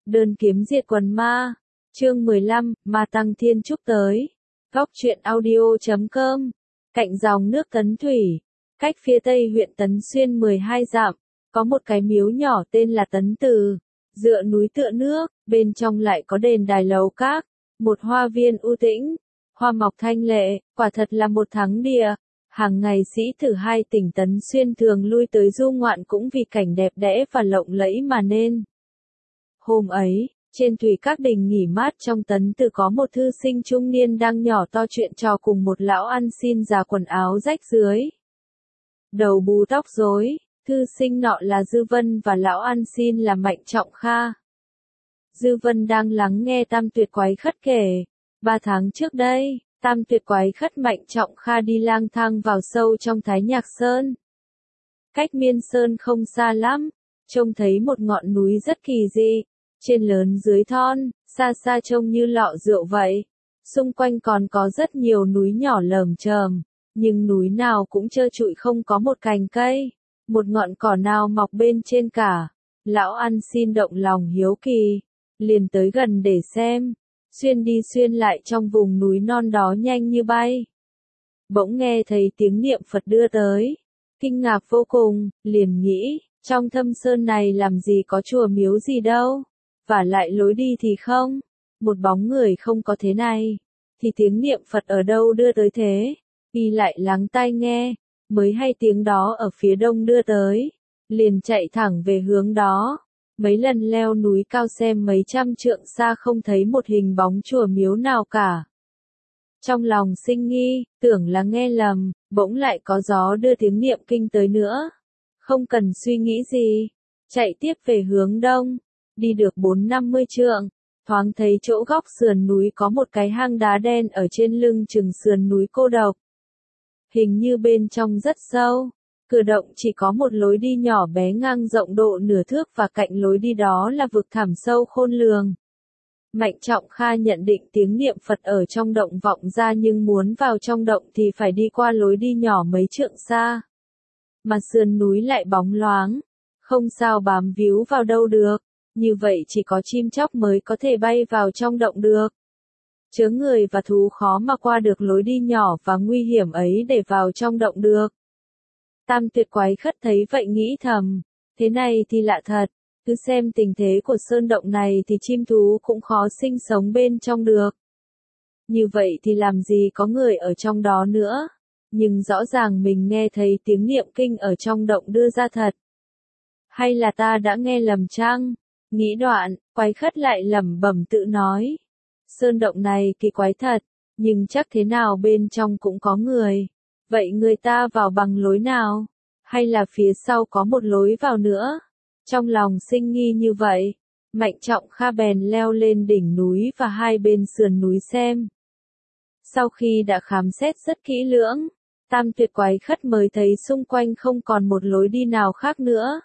Đơn kiếm diệt quần ma. Chương 15, Ma Tăng Thiên Trúc tới. Góc truyện audio.com. Cạnh dòng nước Tấn Thủy, cách phía tây huyện Tấn Xuyên 12 dặm, có một cái miếu nhỏ tên là Tấn Từ. Dựa núi tựa nước, bên trong lại có đền đài lầu các, một hoa viên u tĩnh, hoa mọc thanh lệ, quả thật là một thắng địa. Hàng ngày sĩ tử hai tỉnh Tấn Xuyên thường lui tới du ngoạn cũng vì cảnh đẹp đẽ và lộng lẫy mà nên. Hôm ấy, trên thủy các đình nghỉ mát trong Tấn Từ có một thư sinh trung niên đang nhỏ to chuyện trò cùng một lão ăn xin già quần áo rách rưới, đầu bù tóc rối. Thư sinh nọ là Dư Vân và lão ăn xin là Mạnh Trọng Kha. Dư Vân đang lắng nghe Tam Tuyệt Quái Khất kể. 3 tháng trước đây, Tam Tuyệt Quái Khất Mạnh Trọng Kha đi lang thang vào sâu trong Thái Nhạc Sơn. Cách Miên Sơn không xa lắm, trông thấy một ngọn núi rất kỳ dị, trên lớn dưới thon, xa xa trông như lọ rượu vậy. Xung quanh còn có rất nhiều núi nhỏ lởm chởm, nhưng núi nào cũng trơ trụi không có một cành cây, một ngọn cỏ nào mọc bên trên cả. Lão ăn xin động lòng hiếu kỳ, liền tới gần để xem. Xuyên đi xuyên lại trong vùng núi non đó nhanh như bay. Bỗng nghe thấy tiếng niệm Phật đưa tới, kinh ngạc vô cùng, liền nghĩ, trong thâm sơn này làm gì có chùa miếu gì đâu, và lại lối đi thì không, một bóng người không có thế này, thì tiếng niệm Phật ở đâu đưa tới thế. Y lại lắng tai nghe, mới hay tiếng đó ở phía đông đưa tới, liền chạy thẳng về hướng đó. Mấy lần leo núi cao xem mấy trăm trượng xa không thấy một hình bóng chùa miếu nào cả. Trong lòng sinh nghi, tưởng là nghe lầm, bỗng lại có gió đưa tiếng niệm kinh tới nữa. Không cần suy nghĩ gì, chạy tiếp về hướng đông, đi được 4-50 trượng, thoáng thấy chỗ góc sườn núi có một cái hang đá đen ở trên lưng chừng sườn núi cô độc. Hình như bên trong rất sâu. Cửa động chỉ có một lối đi nhỏ bé ngang rộng độ nửa thước và cạnh lối đi đó là vực thẳm sâu khôn lường. Mạnh Trọng Kha nhận định tiếng niệm Phật ở trong động vọng ra, nhưng muốn vào trong động thì phải đi qua lối đi nhỏ mấy trượng xa. Mà sườn núi lại bóng loáng, không sao bám víu vào đâu được, như vậy chỉ có chim chóc mới có thể bay vào trong động được. Chớ người và thú khó mà qua được lối đi nhỏ và nguy hiểm ấy để vào trong động được. Tam Tuyệt Quái Khất thấy vậy nghĩ thầm, thế này thì lạ thật, cứ xem tình thế của sơn động này thì chim thú cũng khó sinh sống bên trong được. Như vậy thì làm gì có người ở trong đó nữa, nhưng rõ ràng mình nghe thấy tiếng niệm kinh ở trong động đưa ra thật. Hay là ta đã nghe lầm chăng? Nghĩ đoạn, Quái Khất lại lẩm bẩm tự nói. Sơn động này kỳ quái thật, nhưng chắc thế nào bên trong cũng có người. Vậy người ta vào bằng lối nào? Hay là phía sau có một lối vào nữa? Trong lòng sinh nghi như vậy, Mạnh Trọng Kha bèn leo lên đỉnh núi và hai bên sườn núi xem. Sau khi đã khám xét rất kỹ lưỡng, Tam Tuyệt Quái Khất mới thấy xung quanh không còn một lối đi nào khác nữa.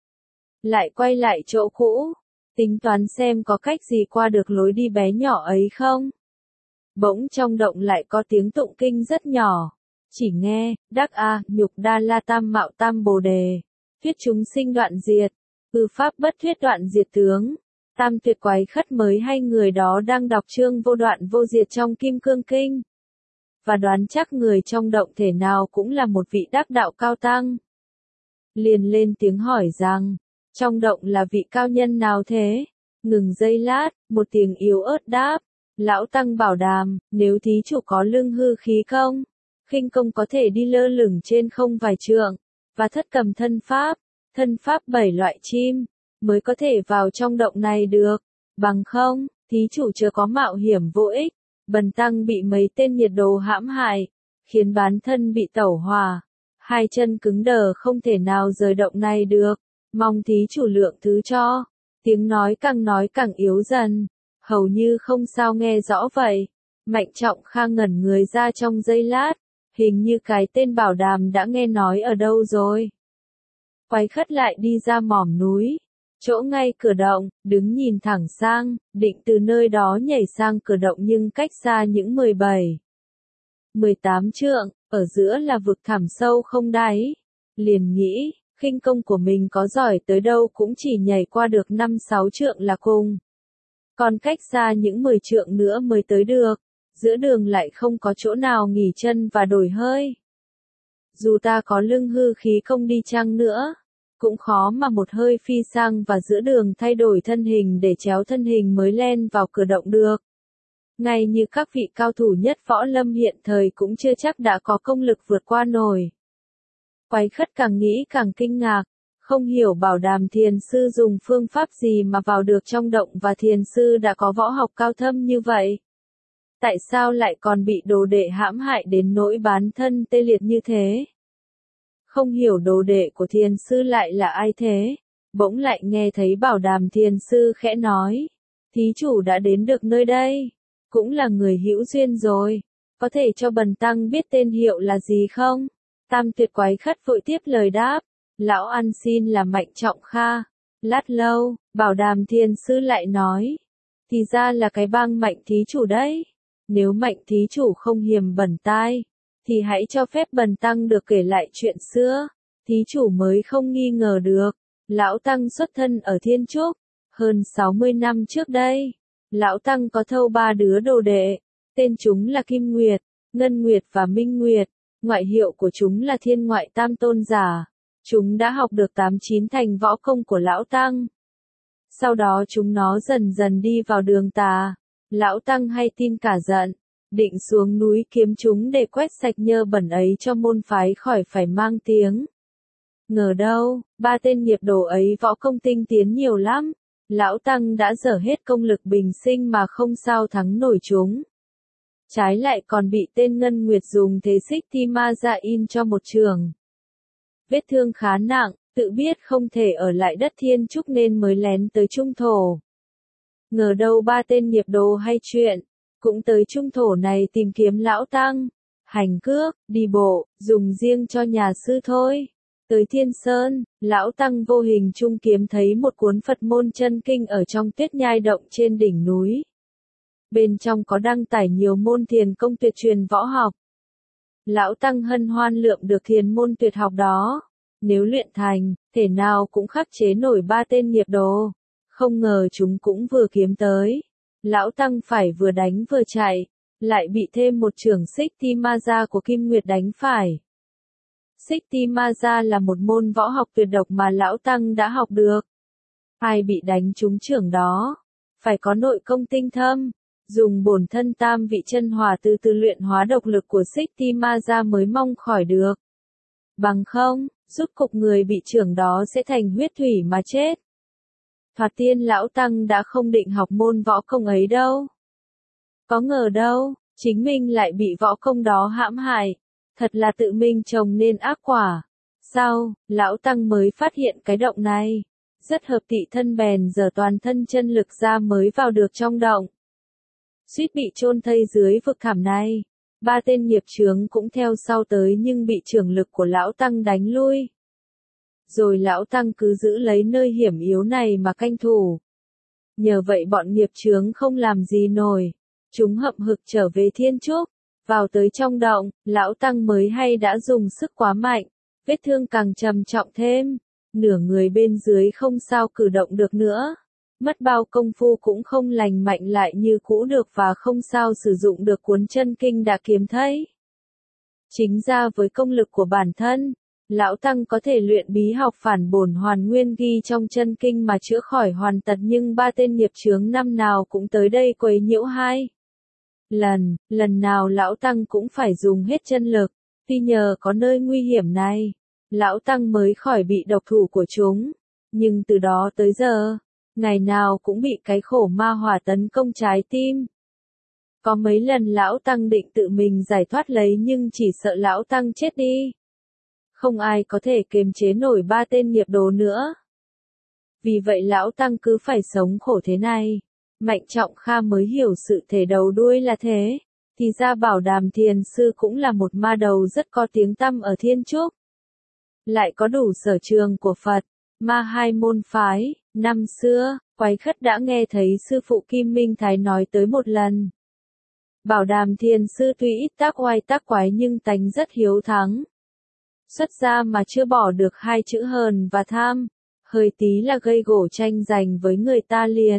Lại quay lại chỗ cũ, tính toán xem có cách gì qua được lối đi bé nhỏ ấy không. Bỗng trong động lại có tiếng tụng kinh rất nhỏ. Chỉ nghe, Đắc A, Nhục Đa La Tam Mạo Tam Bồ Đề, thuyết chúng sinh đoạn diệt, hư pháp bất thuyết đoạn diệt tướng. Tam Tuyệt Quái Khất mới hay người đó đang đọc chương vô đoạn vô diệt trong Kim Cương Kinh. Và đoán chắc người trong động thể nào cũng là một vị đắc đạo cao tăng. Liền lên tiếng hỏi rằng, trong động là vị cao nhân nào thế? Ngừng giây lát, một tiếng yếu ớt đáp, lão tăng bảo đảm, nếu thí chủ có lưng hư khí công, khinh công có thể đi lơ lửng trên không vài trượng, và thất cầm thân pháp 7 loại chim, mới có thể vào trong động này được. Bằng không, thí chủ chớ có mạo hiểm vô ích, bần tăng bị mấy tên nhiệt đồ hãm hại, khiến bán thân bị tẩu hỏa, hai chân cứng đờ không thể nào rời động này được, mong thí chủ lượng thứ cho. Tiếng nói càng yếu dần, hầu như không sao nghe rõ vậy. Mạnh Trọng Kha ngẩn người ra trong giây lát, hình như cái tên bảo đảm đã nghe nói ở đâu rồi. Quái Khất lại đi ra mỏm núi, chỗ ngay cửa động, đứng nhìn thẳng sang, định từ nơi đó nhảy sang cửa động, nhưng cách xa những 17-18 trượng, ở giữa là vực thẳm sâu không đáy. Liền nghĩ, khinh công của mình có giỏi tới đâu cũng chỉ nhảy qua được 5-6 trượng là cùng, còn cách xa những 10 trượng nữa mới tới được, giữa đường lại không có chỗ nào nghỉ chân và đổi hơi. Dù ta có lưng hư khí công đi chăng nữa, cũng khó mà một hơi phi sang và giữa đường thay đổi thân hình để chéo thân hình mới len vào cửa động được. Ngay như các vị cao thủ nhất võ lâm hiện thời cũng chưa chắc đã có công lực vượt qua nổi. Quái Khất càng nghĩ càng kinh ngạc, không hiểu Bảo Đàm thiền sư dùng phương pháp gì mà vào được trong động và thiền sư đã có võ học cao thâm như vậy. Tại sao lại còn bị đồ đệ hãm hại đến nỗi bán thân tê liệt như thế? Không hiểu đồ đệ của thiền sư lại là ai thế? Bỗng lại nghe thấy Bảo Đàm thiền sư khẽ nói, thí chủ đã đến được nơi đây, cũng là người hữu duyên rồi, có thể cho bần tăng biết tên hiệu là gì không? Tam Tuyệt Quái Khất vội tiếp lời đáp, lão ăn xin là Mạnh Trọng Kha. Lát lâu, Bảo Đàm thiền sư lại nói, thì ra là cái bang Mạnh thí chủ đấy. Nếu Mạnh thí chủ không hiềm bẩn tai, thì hãy cho phép bần tăng được kể lại chuyện xưa. Thí chủ mới không nghi ngờ được, lão tăng xuất thân ở Thiên Trúc, hơn 60 năm trước đây. Lão tăng có thâu 3 đứa đồ đệ, tên chúng là Kim Nguyệt, Ngân Nguyệt và Minh Nguyệt, ngoại hiệu của chúng là Thiên Ngoại Tam Tôn Giả. Chúng đã học được 8-9 thành võ công của lão tăng. Sau đó chúng nó dần dần đi vào đường tà. Lão tăng hay tin cả giận, định xuống núi kiếm chúng để quét sạch nhơ bẩn ấy cho môn phái khỏi phải mang tiếng. Ngờ đâu, 3 tên nghiệp đồ ấy võ công tinh tiến nhiều lắm. Lão tăng đã dở hết công lực bình sinh mà không sao thắng nổi chúng. Trái lại còn bị tên Ngân Nguyệt dùng thế xích thi ma ra in cho một trường. Vết thương khá nặng, tự biết không thể ở lại đất Thiên Trúc nên mới lén tới Trung Thổ. Ngờ đâu 3 tên nghiệp đồ hay chuyện, cũng tới Trung Thổ này tìm kiếm lão tăng, hành cước, đi bộ, dùng riêng cho nhà sư thôi. Tới Thiên Sơn, lão tăng vô hình trung kiếm thấy một cuốn Phật môn chân kinh ở trong tuyết nhai động trên đỉnh núi. Bên trong có đăng tải nhiều môn thiền công tuyệt truyền võ học. Lão tăng hân hoan lượm được thiền môn tuyệt học đó. Nếu luyện thành, thể nào cũng khắc chế nổi 3 tên nghiệp đồ. Không ngờ chúng cũng vừa kiếm tới. Lão tăng phải vừa đánh vừa chạy, lại bị thêm một chưởng xích ti ma gia của Kim Nguyệt đánh phải. Xích ti ma gia là một môn võ học tuyệt độc mà lão tăng đã học được. Ai bị đánh trúng chưởng đó, phải có nội công tinh thâm, dùng bổn thân tam vị chân hỏa từ từ luyện hóa độc lực của xích ti ma gia mới mong khỏi được. Bằng không, rút cục người bị chưởng đó sẽ thành huyết thủy mà chết. Thoạt tiên lão tăng đã không định học môn võ công ấy đâu. Có ngờ đâu, chính mình lại bị võ công đó hãm hại. Thật là tự mình trồng nên ác quả. Sau, lão tăng mới phát hiện cái động này. Rất hợp tị thân bèn giờ toàn thân chân lực ra mới vào được trong động. Suýt bị chôn thây dưới vực thẳm này. 3 tên nghiệp chướng cũng theo sau tới nhưng bị chưởng lực của lão tăng đánh lui. Rồi lão tăng cứ giữ lấy nơi hiểm yếu này mà canh thủ. Nhờ vậy bọn nghiệp chướng không làm gì nổi. Chúng hậm hực trở về Thiên Trúc. Vào tới trong động, lão tăng mới hay đã dùng sức quá mạnh. Vết thương càng trầm trọng thêm. Nửa người bên dưới không sao cử động được nữa. Mất bao công phu cũng không lành mạnh lại như cũ được và không sao sử dụng được cuốn chân kinh đã kiếm thấy. Chính ra với công lực của bản thân, lão tăng có thể luyện bí học phản bổn hoàn nguyên ghi trong chân kinh mà chữa khỏi hoàn tật nhưng 3 tên nghiệp chướng năm nào cũng tới đây quấy nhiễu 2 lần nào lão tăng cũng phải dùng hết chân lực. Tuy nhờ có nơi nguy hiểm này, lão tăng mới khỏi bị độc thủ của chúng. Nhưng từ đó tới giờ, ngày nào cũng bị cái khổ ma hỏa tấn công trái tim. Có mấy lần lão tăng định tự mình giải thoát lấy nhưng chỉ sợ lão tăng chết đi. Không ai có thể kiềm chế nổi 3 tên nghiệp đồ nữa. Vì vậy lão tăng cứ phải sống khổ thế này. Mạnh Trọng Kha mới hiểu sự thể đầu đuôi là thế. Thì ra Bảo Đàm thiền sư cũng là một ma đầu rất có tiếng tăm ở Thiên Trúc. Lại có đủ sở trường của Phật, ma 2 môn phái. Năm xưa, Quái Khất đã nghe thấy sư phụ Kim Minh Thái nói tới một lần. Bảo Đàm thiền sư tuy ít tác oai tác quái nhưng tánh rất hiếu thắng. Xuất gia mà chưa bỏ được 2 chữ hờn và tham. Hơi tí là gây gổ tranh giành với người ta liền.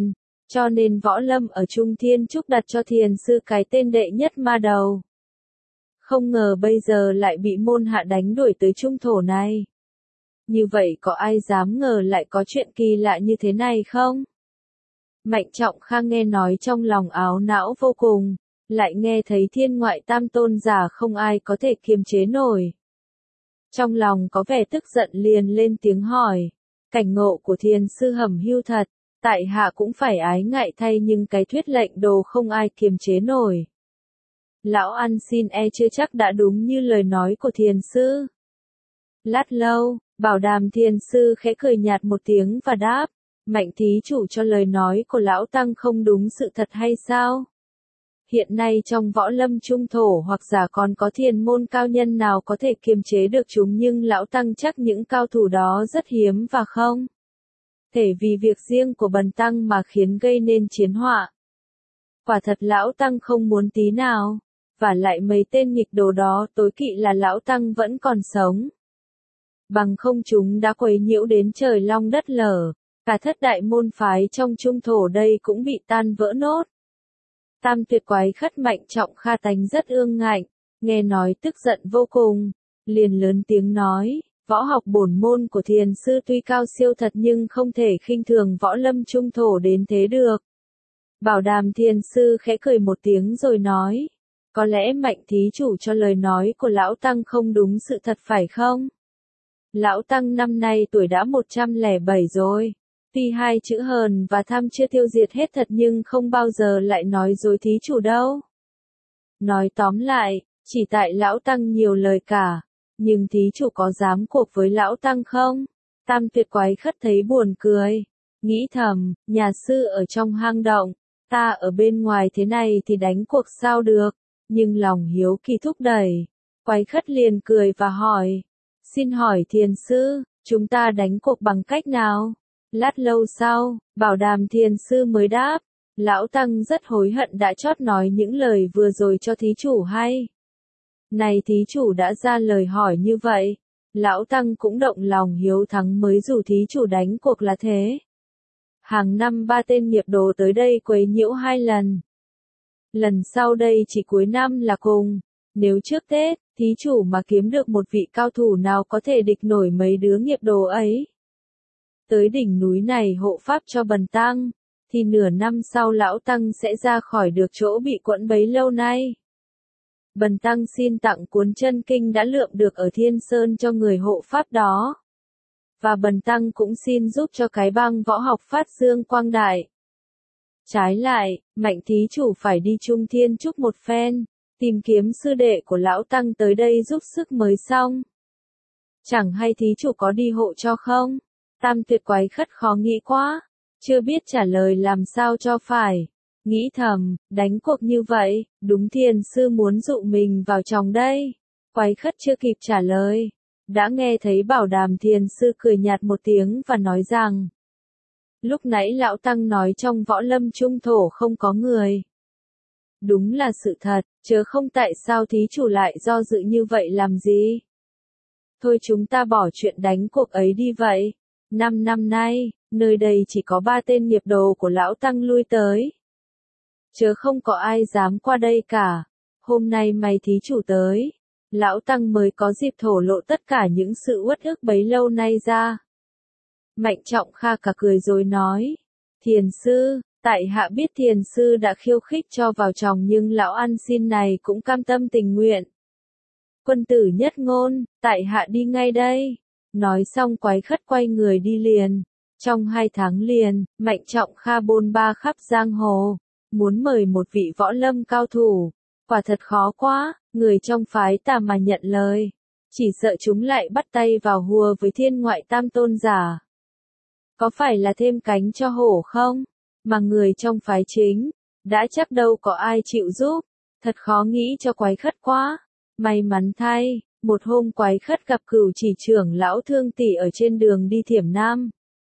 Cho nên võ lâm ở Trung Thiên Trúc đặt cho thiền sư cái tên đệ nhất ma đầu. Không ngờ bây giờ lại bị môn hạ đánh đuổi tới trung thổ này. Như vậy có ai dám ngờ lại có chuyện kỳ lạ như thế này không? Mạnh Trọng Kha nghe nói trong lòng áo não vô cùng, lại nghe thấy thiên ngoại tam tôn giả không ai có thể kiềm chế nổi. Trong lòng có vẻ tức giận liền lên tiếng hỏi, cảnh ngộ của thiền sư hẩm hưu thật, tại hạ cũng phải ái ngại thay nhưng cái thuyết lệnh đồ không ai kiềm chế nổi. Lão ăn xin chưa chắc đã đúng như lời nói của thiền sư. Lát lâu, Bảo Đàm thiền sư khẽ cười nhạt một tiếng và đáp, Mạnh thí chủ cho lời nói của lão tăng không đúng sự thật hay sao? Hiện nay trong võ lâm trung thổ hoặc giả còn có thiền môn cao nhân nào có thể kiềm chế được chúng, nhưng lão tăng chắc những cao thủ đó rất hiếm và không thể vì việc riêng của bần tăng mà khiến gây nên chiến họa. Quả thật lão tăng không muốn tí nào, và lại mấy tên nghịch đồ đó tối kỵ là lão tăng vẫn còn sống. Bằng không chúng đã quấy nhiễu đến trời long đất lở, cả thất đại môn phái trong trung thổ đây cũng bị tan vỡ nốt. Tam tuyệt quái khất Mạnh Trọng Kha tánh rất ương ngạnh, nghe nói tức giận vô cùng, liền lớn tiếng nói, võ học bổn môn của thiền sư tuy cao siêu thật nhưng không thể khinh thường võ lâm trung thổ đến thế được. Bảo Đàm thiền sư khẽ cười một tiếng rồi nói, có lẽ Mạnh thí chủ cho lời nói của lão tăng không đúng sự thật phải không? Lão tăng năm nay tuổi đã 107 rồi. Tuy hai chữ hờn và tham chưa tiêu diệt hết thật nhưng không bao giờ lại nói dối thí chủ đâu. Nói tóm lại, chỉ tại lão tăng nhiều lời cả, nhưng thí chủ có dám cuộc với lão tăng không? Tam tuyệt quái khất thấy buồn cười, nghĩ thầm, nhà sư ở trong hang động, ta ở bên ngoài thế này thì đánh cuộc sao được, nhưng lòng hiếu kỳ thúc đẩy. Quái khất liền cười và hỏi, xin hỏi thiền sư, chúng ta đánh cuộc bằng cách nào? Lát lâu sau, Bảo Đàm thiền sư mới đáp, lão tăng rất hối hận đã chót nói những lời vừa rồi cho thí chủ hay. Này thí chủ đã ra lời hỏi như vậy, lão tăng cũng động lòng hiếu thắng mới rủ thí chủ đánh cuộc là thế. Hàng năm 3 tên nghiệp đồ tới đây quấy nhiễu 2 lần. Lần sau đây chỉ cuối năm là cùng. Nếu trước Tết, thí chủ mà kiếm được một vị cao thủ nào có thể địch nổi mấy đứa nghiệp đồ ấy, tới đỉnh núi này hộ pháp cho bần tăng, thì nửa năm sau lão tăng sẽ ra khỏi được chỗ bị quẫn bấy lâu nay. Bần tăng xin tặng cuốn chân kinh đã lượm được ở Thiên Sơn cho người hộ pháp đó. Và bần tăng cũng xin giúp cho cái bang võ học phát dương quang đại. Trái lại, Mạnh thí chủ phải đi Trung Thiên Trúc một phen, tìm kiếm sư đệ của lão tăng tới đây giúp sức mới xong. Chẳng hay thí chủ có đi hộ cho không? Tam tuyệt quái khất khó nghĩ quá, chưa biết trả lời làm sao cho phải. Nghĩ thầm, đánh cuộc như vậy, đúng thiền sư muốn dụ mình vào trong đây. Quái khất chưa kịp trả lời, đã nghe thấy Bảo Đàm thiền sư cười nhạt một tiếng và nói rằng, lúc nãy lão tăng nói trong võ lâm trung thổ không có người. Đúng là sự thật, chớ không tại sao thí chủ lại do dự như vậy làm gì. Thôi chúng ta bỏ chuyện đánh cuộc ấy đi vậy. 5 năm nay, nơi đây chỉ có 3 tên nghiệp đồ của lão tăng lui tới. Chớ không có ai dám qua đây cả. Hôm nay mày thí chủ tới, lão tăng mới có dịp thổ lộ tất cả những sự uất ức bấy lâu nay ra. Mạnh Trọng Kha cả cười rồi nói, thiền sư, tại hạ biết thiền sư đã khiêu khích cho vào chồng nhưng lão ăn xin này cũng cam tâm tình nguyện. Quân tử nhất ngôn, tại hạ đi ngay đây. Nói xong quái khất quay người đi liền. Trong 2 tháng liền, Mạnh Trọng Kha bôn ba khắp giang hồ, muốn mời một vị võ lâm cao thủ. Quả thật khó quá, người trong phái Tà mà nhận lời. Chỉ sợ chúng lại bắt tay vào hùa với thiên ngoại tam tôn giả. Có phải là thêm cánh cho hổ không? Mà người trong phái chính, đã chắc đâu có ai chịu giúp. Thật khó nghĩ cho quái khất quá. May mắn thay, một hôm quái khất gặp Cửu Chỉ trưởng lão Thương Tỷ ở trên đường đi Thiểm Nam.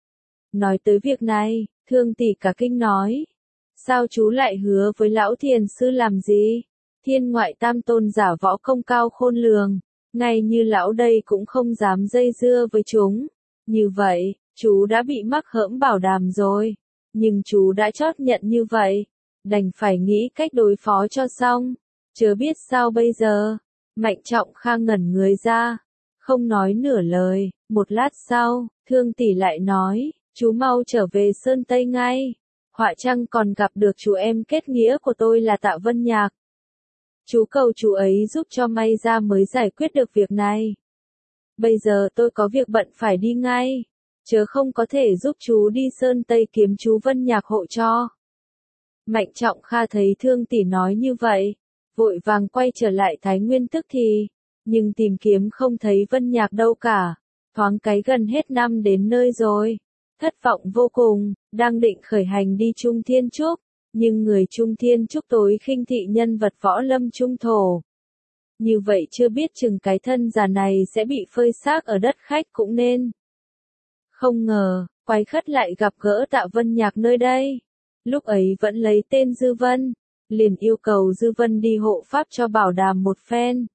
Nói tới việc này, Thương Tỷ cả kinh nói, sao chú lại hứa với lão thiền sư làm gì? Thiên ngoại tam tôn giả võ công cao khôn lường, ngay như lão đây cũng không dám dây dưa với chúng. Như vậy, chú đã bị mắc hỡm Bảo Đàm rồi. nhưng chú đã chót nhận như vậy, đành phải nghĩ cách đối phó cho xong, chớ biết sao bây giờ. Mạnh Trọng Kha ngẩn người ra, không nói nửa lời, một lát sau, Thương tỷ lại nói, chú mau trở về Sơn Tây ngay, họa chăng còn gặp được chú em kết nghĩa của tôi là Tạ Vân Nhạc. Chú cầu chú ấy giúp cho may ra mới giải quyết được việc này. Bây giờ tôi có việc bận phải đi ngay, chớ không có thể giúp chú đi Sơn Tây kiếm chú Vân Nhạc hộ cho. Mạnh Trọng Kha thấy Thương tỷ nói như vậy, vội vàng quay trở lại Thái Nguyên tức thì, nhưng tìm kiếm không thấy Vân Nhạc đâu cả, thoáng cái gần hết năm đến nơi rồi, thất vọng vô cùng, đang định khởi hành đi Trung Thiên Trúc, nhưng người Trung Thiên Trúc tối khinh thị nhân vật võ lâm trung thổ. Như vậy chưa biết chừng cái thân già này sẽ bị phơi xác ở đất khách cũng nên. Không ngờ, quái khất lại gặp gỡ Tạ Vân Nhạc nơi đây, lúc ấy vẫn lấy tên Dư Vân, liền yêu cầu Dư Vân đi hộ pháp cho bảo đảm một phen.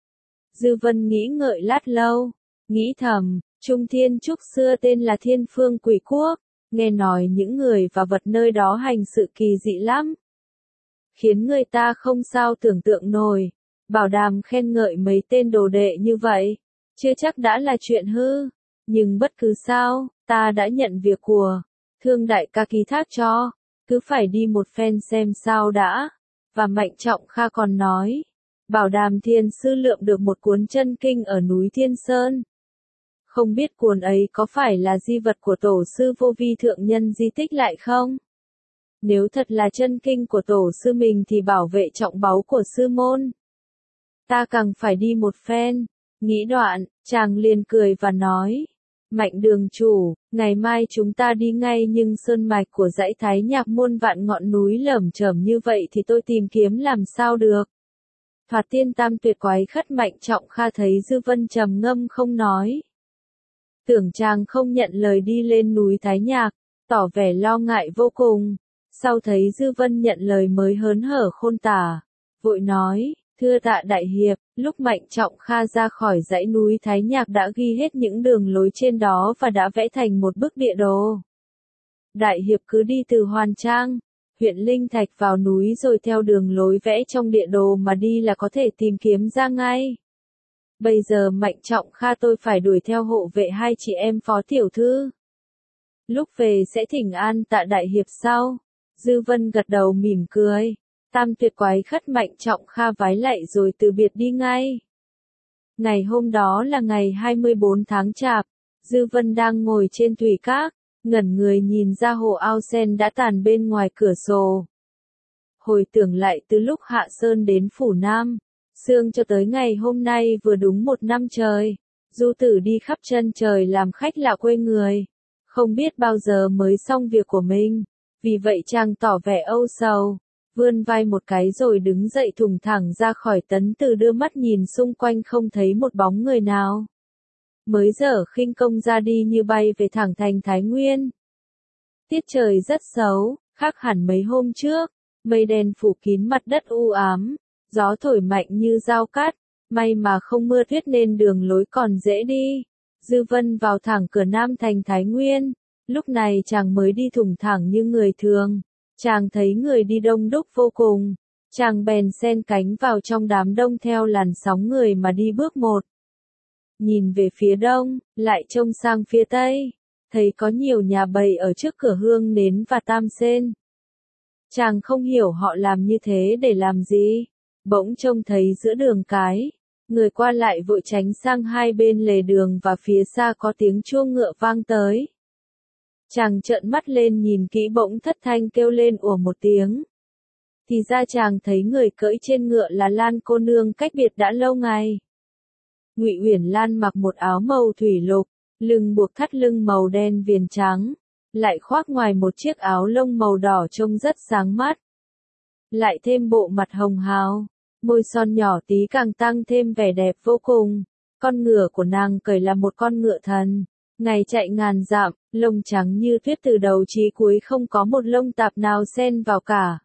Dư Vân nghĩ ngợi lát lâu, nghĩ thầm, Trung Thiên Trúc xưa tên là Thiên Phương Quỷ Quốc, nghe nói những người và vật nơi đó hành sự kỳ dị lắm, khiến người ta không sao tưởng tượng nổi, bảo đảm khen ngợi mấy tên đồ đệ như vậy, chưa chắc đã là chuyện hư, nhưng bất cứ sao, ta đã nhận việc của Thương đại ca ký thác cho, cứ phải đi một phen xem sao đã. Và Mạnh Trọng Kha còn nói, bảo đảm Thiên sư lượm được một cuốn chân kinh ở núi Thiên Sơn. Không biết cuốn ấy có phải là di vật của tổ sư Vô Vi thượng nhân di tích lại không? Nếu thật là chân kinh của tổ sư mình thì bảo vệ trọng báu của sư môn. Ta càng phải đi một phen. Nghĩ đoạn, chàng liền cười và nói, Mạnh đường chủ, ngày mai chúng ta đi ngay, nhưng sơn mạch của dãy Thái Nhạc muôn vạn ngọn núi lởm chởm như vậy thì tôi tìm kiếm làm sao được. Thoạt tiên tam tuyệt quái khất Mạnh Trọng Kha thấy Dư Vân trầm ngâm không nói. Tưởng chàng không nhận lời đi lên núi Thái Nhạc, tỏ vẻ lo ngại vô cùng. Sau thấy Dư Vân nhận lời mới hớn hở khôn tả, vội nói, thưa Tạ đại hiệp, lúc Mạnh Trọng Kha ra khỏi dãy núi Thái Nhạc đã ghi hết những đường lối trên đó và đã vẽ thành một bức địa đồ. Đại hiệp cứ đi từ Hoàn Trang, huyện Linh Thạch vào núi rồi theo đường lối vẽ trong địa đồ mà đi là có thể tìm kiếm ra ngay. Bây giờ Mạnh Trọng Kha tôi phải đuổi theo hộ vệ hai chị em Phó tiểu thư. Lúc về sẽ thỉnh an Tạ đại hiệp sau. Dư Vân gật đầu mỉm cười. Tam tuyệt quái khất Mạnh Trọng Kha vái lạy rồi từ biệt đi ngay. Ngày hôm đó là ngày 24 tháng Chạp, Dư Vân đang ngồi trên thủy cát, ngẩn người nhìn ra hồ ao sen đã tàn bên ngoài cửa sổ. Hồi tưởng lại từ lúc hạ sơn đến Phủ Nam, Sương cho tới ngày hôm nay vừa đúng 1 năm trời, Du Tử đi khắp chân trời làm khách lạ quê người, không biết bao giờ mới xong việc của mình, vì vậy chàng tỏ vẻ âu sầu. Vươn vai một cái rồi đứng dậy thùng thẳng ra khỏi tấn từ, đưa mắt nhìn xung quanh không thấy một bóng người nào. Mới dở khinh công ra đi như bay về thẳng thành Thái Nguyên. Tiết trời rất xấu, khác hẳn mấy hôm trước, mây đen phủ kín mặt đất u ám, gió thổi mạnh như dao cắt, may mà không mưa tuyết nên đường lối còn dễ đi. Dư Vân vào thẳng cửa Nam thành Thái Nguyên, lúc này chàng mới đi thùng thẳng như người thường. Chàng thấy người đi đông đúc vô cùng, chàng bèn xen cánh vào trong đám đông theo làn sóng người mà đi bước một. Nhìn về phía đông, lại trông sang phía tây, thấy có nhiều nhà bày ở trước cửa Hương Nến và Tam Sen. Chàng không hiểu họ làm như thế để làm gì, bỗng trông thấy giữa đường cái, người qua lại vội tránh sang hai bên lề đường và phía xa có tiếng chuông ngựa vang tới. Chàng trợn mắt lên nhìn kỹ bỗng thất thanh kêu lên ủa một tiếng. Thì ra chàng thấy người cưỡi trên ngựa là Lan cô nương cách biệt đã lâu ngày. Ngụy Uyển Lan mặc một áo màu thủy lục, lưng buộc thắt lưng màu đen viền trắng, lại khoác ngoài một chiếc áo lông màu đỏ trông rất sáng mắt. Lại thêm bộ mặt hồng hào, môi son nhỏ tí càng tăng thêm vẻ đẹp vô cùng. Con ngựa của nàng cởi là một con ngựa thần. Ngày chạy ngàn dặm, lông trắng như tuyết từ đầu chí cuối không có một lông tạp nào xen vào cả.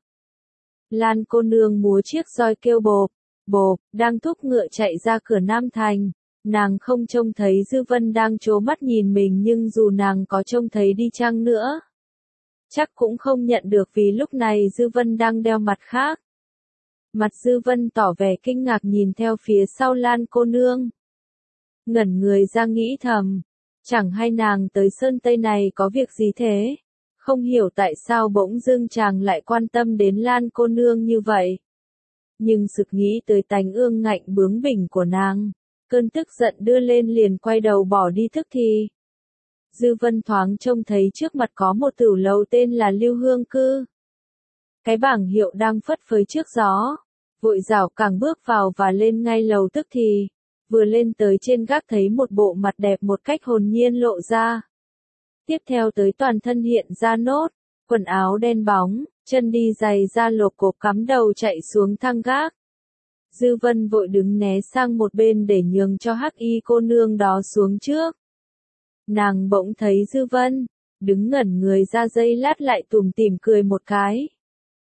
Lan cô nương múa chiếc roi kêu bộp, bộp, đang thúc ngựa chạy ra cửa Nam thành. Nàng không trông thấy Dư Vân đang trố mắt nhìn mình, nhưng dù nàng có trông thấy đi chăng nữa, chắc cũng không nhận được vì lúc này Dư Vân đang đeo mặt khác. Mặt Dư Vân tỏ vẻ kinh ngạc nhìn theo phía sau Lan cô nương. Ngẩn người ra nghĩ thầm, chẳng hay nàng tới sơn Tây này có việc gì thế? Không hiểu tại sao bỗng dưng chàng lại quan tâm đến Lan cô nương như vậy. Nhưng sực nghĩ tới tánh ương ngạnh bướng bỉnh của nàng, cơn tức giận đưa lên liền quay đầu bỏ đi tức thì. Dư Vân thoáng trông thấy trước mặt có một tử lầu tên là Lưu Hương Cư. Cái bảng hiệu đang phất phới trước gió, vội rảo càng bước vào và lên ngay lầu tức thì. Vừa lên tới trên gác thấy một bộ mặt đẹp một cách hồn nhiên lộ ra. Tiếp theo tới toàn thân hiện ra nốt, quần áo đen bóng, chân đi giày da lộp cộp cắm đầu chạy xuống thang gác. Dư Vân vội đứng né sang một bên để nhường cho Hắc Y cô nương đó xuống trước. Nàng bỗng thấy Dư Vân, đứng ngẩn người ra giây lát lại tủm tỉm cười một cái.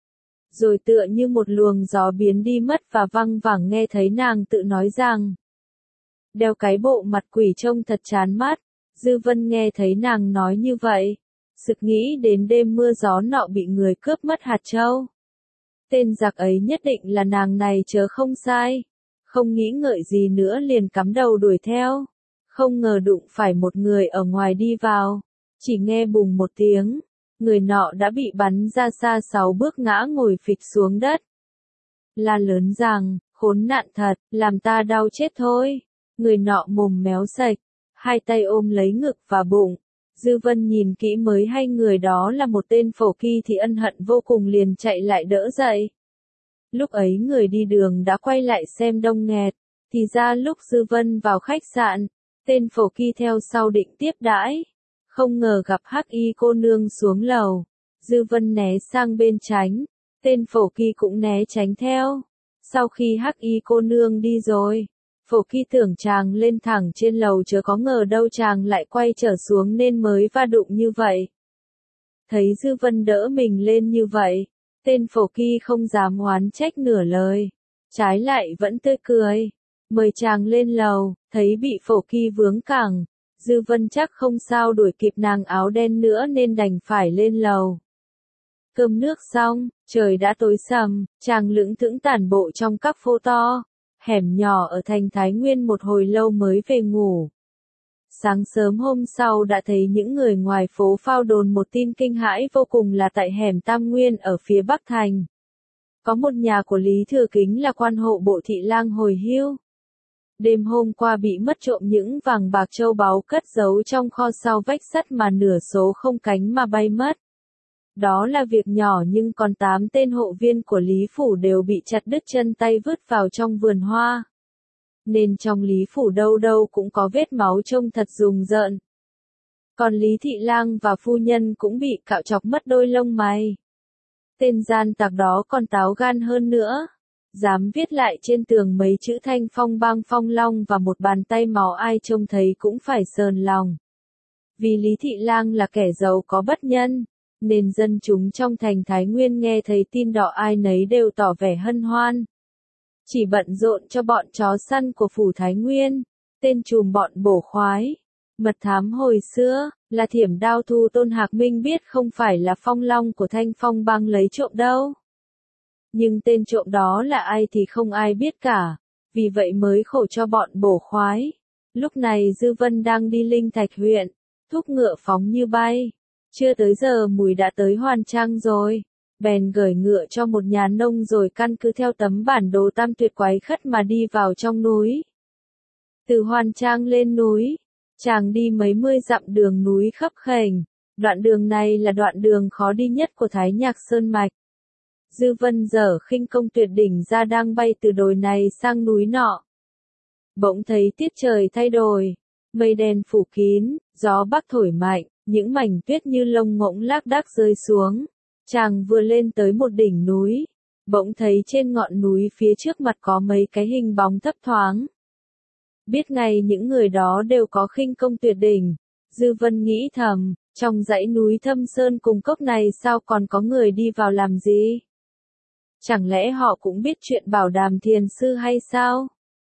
Rồi tựa như một luồng gió biến đi mất và văng vẳng nghe thấy nàng tự nói rằng. Đeo cái bộ mặt quỷ trông thật chán mắt, Dư Vân nghe thấy nàng nói như vậy. Sực nghĩ đến đêm mưa gió nọ bị người cướp mất hạt châu. Tên giặc ấy nhất định là nàng này chớ không sai. Không nghĩ ngợi gì nữa liền cắm đầu đuổi theo. Không ngờ đụng phải một người ở ngoài đi vào. Chỉ nghe bùng một tiếng. Người nọ đã bị bắn ra xa 6 bước ngã ngồi phịch xuống đất. La lớn rằng, khốn nạn thật, làm ta đau chết thôi. Người nọ mồm méo sạch, hai tay ôm lấy ngực và bụng. Dư Vân nhìn kỹ mới hay người đó là một tên phổ kỳ thì ân hận vô cùng liền chạy lại đỡ dậy. Lúc ấy người đi đường đã quay lại xem đông nghẹt, thì ra lúc Dư Vân vào khách sạn, tên phổ kỳ theo sau định tiếp đãi. Không ngờ gặp Hắc Y cô nương xuống lầu, Dư Vân né sang bên tránh, tên phổ kỳ cũng né tránh theo. Sau khi Hắc Y cô nương đi rồi, phổ kỳ tưởng chàng lên thẳng trên lầu chớ có ngờ đâu chàng lại quay trở xuống nên mới va đụng như vậy. Thấy Dư Vân đỡ mình lên như vậy, tên phổ kỳ không dám oán trách nửa lời, trái lại vẫn tươi cười, mời chàng lên lầu, thấy bị phổ kỳ vướng cẳng. Dư Vân chắc không sao đuổi kịp nàng áo đen nữa nên đành phải lên lầu. Cơm nước xong, trời đã tối sầm, chàng lững thững tản bộ trong các phố to, hẻm nhỏ ở thành Thái Nguyên một hồi lâu mới về ngủ. Sáng sớm hôm sau đã thấy những người ngoài phố phao đồn một tin kinh hãi vô cùng là tại hẻm Tam Nguyên ở phía Bắc Thành. Có một nhà của Lý Thừa Kính là quan hộ bộ thị lang hồi hưu. Đêm hôm qua bị mất trộm những vàng bạc châu báu cất giấu trong kho sau vách sắt mà nửa số không cánh mà bay mất. Đó là việc nhỏ nhưng còn 8 tên hộ viên của Lý Phủ đều bị chặt đứt chân tay vứt vào trong vườn hoa. Nên trong Lý Phủ đâu đâu cũng có vết máu trông thật rùng rợn. Còn Lý Thị Lang và phu nhân cũng bị cạo chọc mất đôi lông mày. Tên gian tặc đó còn táo gan hơn nữa. Dám viết lại trên tường mấy chữ Thanh Phong Bang Phong Long và một bàn tay máu ai trông thấy cũng phải sờn lòng. Vì Lý Thị Lang là kẻ giàu có bất nhân, nên dân chúng trong thành Thái Nguyên nghe thấy tin đỏ ai nấy đều tỏ vẻ hân hoan. Chỉ bận rộn cho bọn chó săn của phủ Thái Nguyên, tên trùm bọn bổ khoái. Mật thám hồi xưa, là Thiểm Đao Thu Tôn Hạc Minh biết không phải là Phong Long của Thanh Phong Bang lấy trộm đâu. Nhưng tên trộm đó là ai thì không ai biết cả, vì vậy mới khổ cho bọn bổ khoái. Lúc này Dư Vân đang đi Linh Thạch huyện, thúc ngựa phóng như bay. Chưa tới giờ mùi đã tới Hoàn Trang rồi. Bèn gởi ngựa cho một nhà nông rồi căn cứ theo tấm bản đồ Tam Tuyệt Quái Khất mà đi vào trong núi. Từ Hoàn Trang lên núi, chàng đi mấy mươi dặm đường núi khấp khểnh. Đoạn đường này là đoạn đường khó đi nhất của Thái Nhạc Sơn Mạch. Dư Vân dở khinh công tuyệt đỉnh ra đang bay từ đồi này sang núi nọ. Bỗng thấy tiết trời thay đổi, mây đen phủ kín, gió bắc thổi mạnh, những mảnh tuyết như lông ngỗng lác đác rơi xuống. Chàng vừa lên tới một đỉnh núi, bỗng thấy trên ngọn núi phía trước mặt có mấy cái hình bóng thấp thoáng. Biết ngay những người đó đều có khinh công tuyệt đỉnh, Dư Vân nghĩ thầm, trong dãy núi Thâm Sơn cùng cốc này sao còn có người đi vào làm gì? Chẳng lẽ họ cũng biết chuyện Bảo Đàm thiền sư hay sao?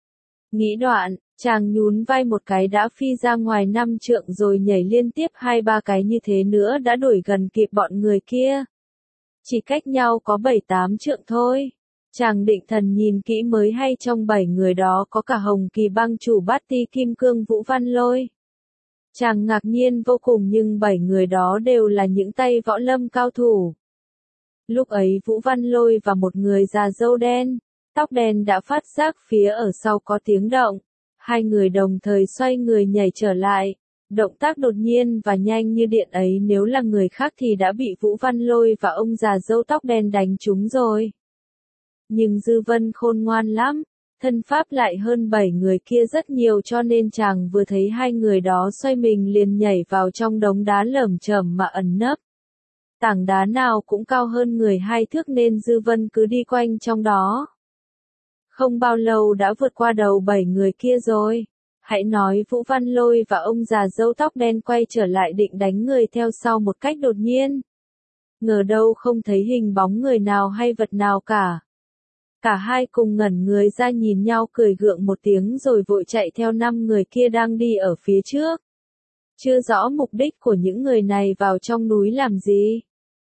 Nghĩ đoạn, chàng nhún vai một cái đã phi ra ngoài 5 trượng rồi nhảy liên tiếp 2-3 cái như thế nữa đã đuổi gần kịp bọn người kia. Chỉ cách nhau có 7-8 trượng thôi. Chàng định thần nhìn kỹ mới hay trong 7 người đó có cả Hồng Kỳ Bang chủ Bát Ti Kim Cương Vũ Văn Lôi. Chàng ngạc nhiên vô cùng nhưng 7 người đó đều là những tay võ lâm cao thủ. Lúc ấy Vũ Văn Lôi và một người già râu đen, tóc đen đã phát giác phía ở sau có tiếng động. Hai người đồng thời xoay người nhảy trở lại. Động tác đột nhiên và nhanh như điện ấy nếu là người khác thì đã bị Vũ Văn Lôi và ông già râu tóc đen đánh trúng rồi. Nhưng Dư Vân khôn ngoan lắm, thân pháp lại hơn 7 người kia rất nhiều cho nên chàng vừa thấy hai người đó xoay mình liền nhảy vào trong đống đá lởm chởm mà ẩn nấp. Tảng đá nào cũng cao hơn người 2 thước nên Dư Vân cứ đi quanh trong đó. Không bao lâu đã vượt qua đầu 7 người kia rồi. Hãy nói Vũ Văn Lôi và ông già râu tóc đen quay trở lại định đánh người theo sau một cách đột nhiên. Ngờ đâu không thấy hình bóng người nào hay vật nào cả. Cả hai cùng ngẩn người ra nhìn nhau cười gượng một tiếng rồi vội chạy theo 5 người kia đang đi ở phía trước. Chưa rõ mục đích của những người này vào trong núi làm gì.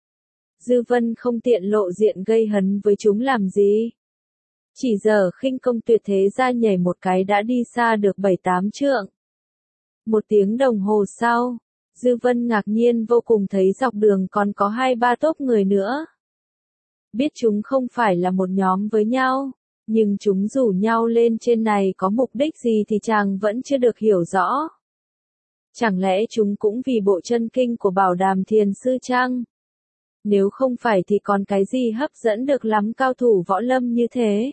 Dư Vân không tiện lộ diện gây hấn với chúng làm gì. Chỉ giờ khinh công tuyệt thế ra nhảy một cái đã đi xa được 7-8 trượng. 1 tiếng đồng hồ sau, Dư Vân ngạc nhiên vô cùng thấy dọc đường còn có 2-3 tốp người nữa. Biết chúng không phải là một nhóm với nhau, nhưng chúng rủ nhau lên trên này có mục đích gì thì chàng vẫn chưa được hiểu rõ. Chẳng lẽ chúng cũng vì bộ chân kinh của Bảo Đàm Thiền Sư chăng? Nếu không phải thì còn cái gì hấp dẫn được lắm cao thủ võ lâm như thế?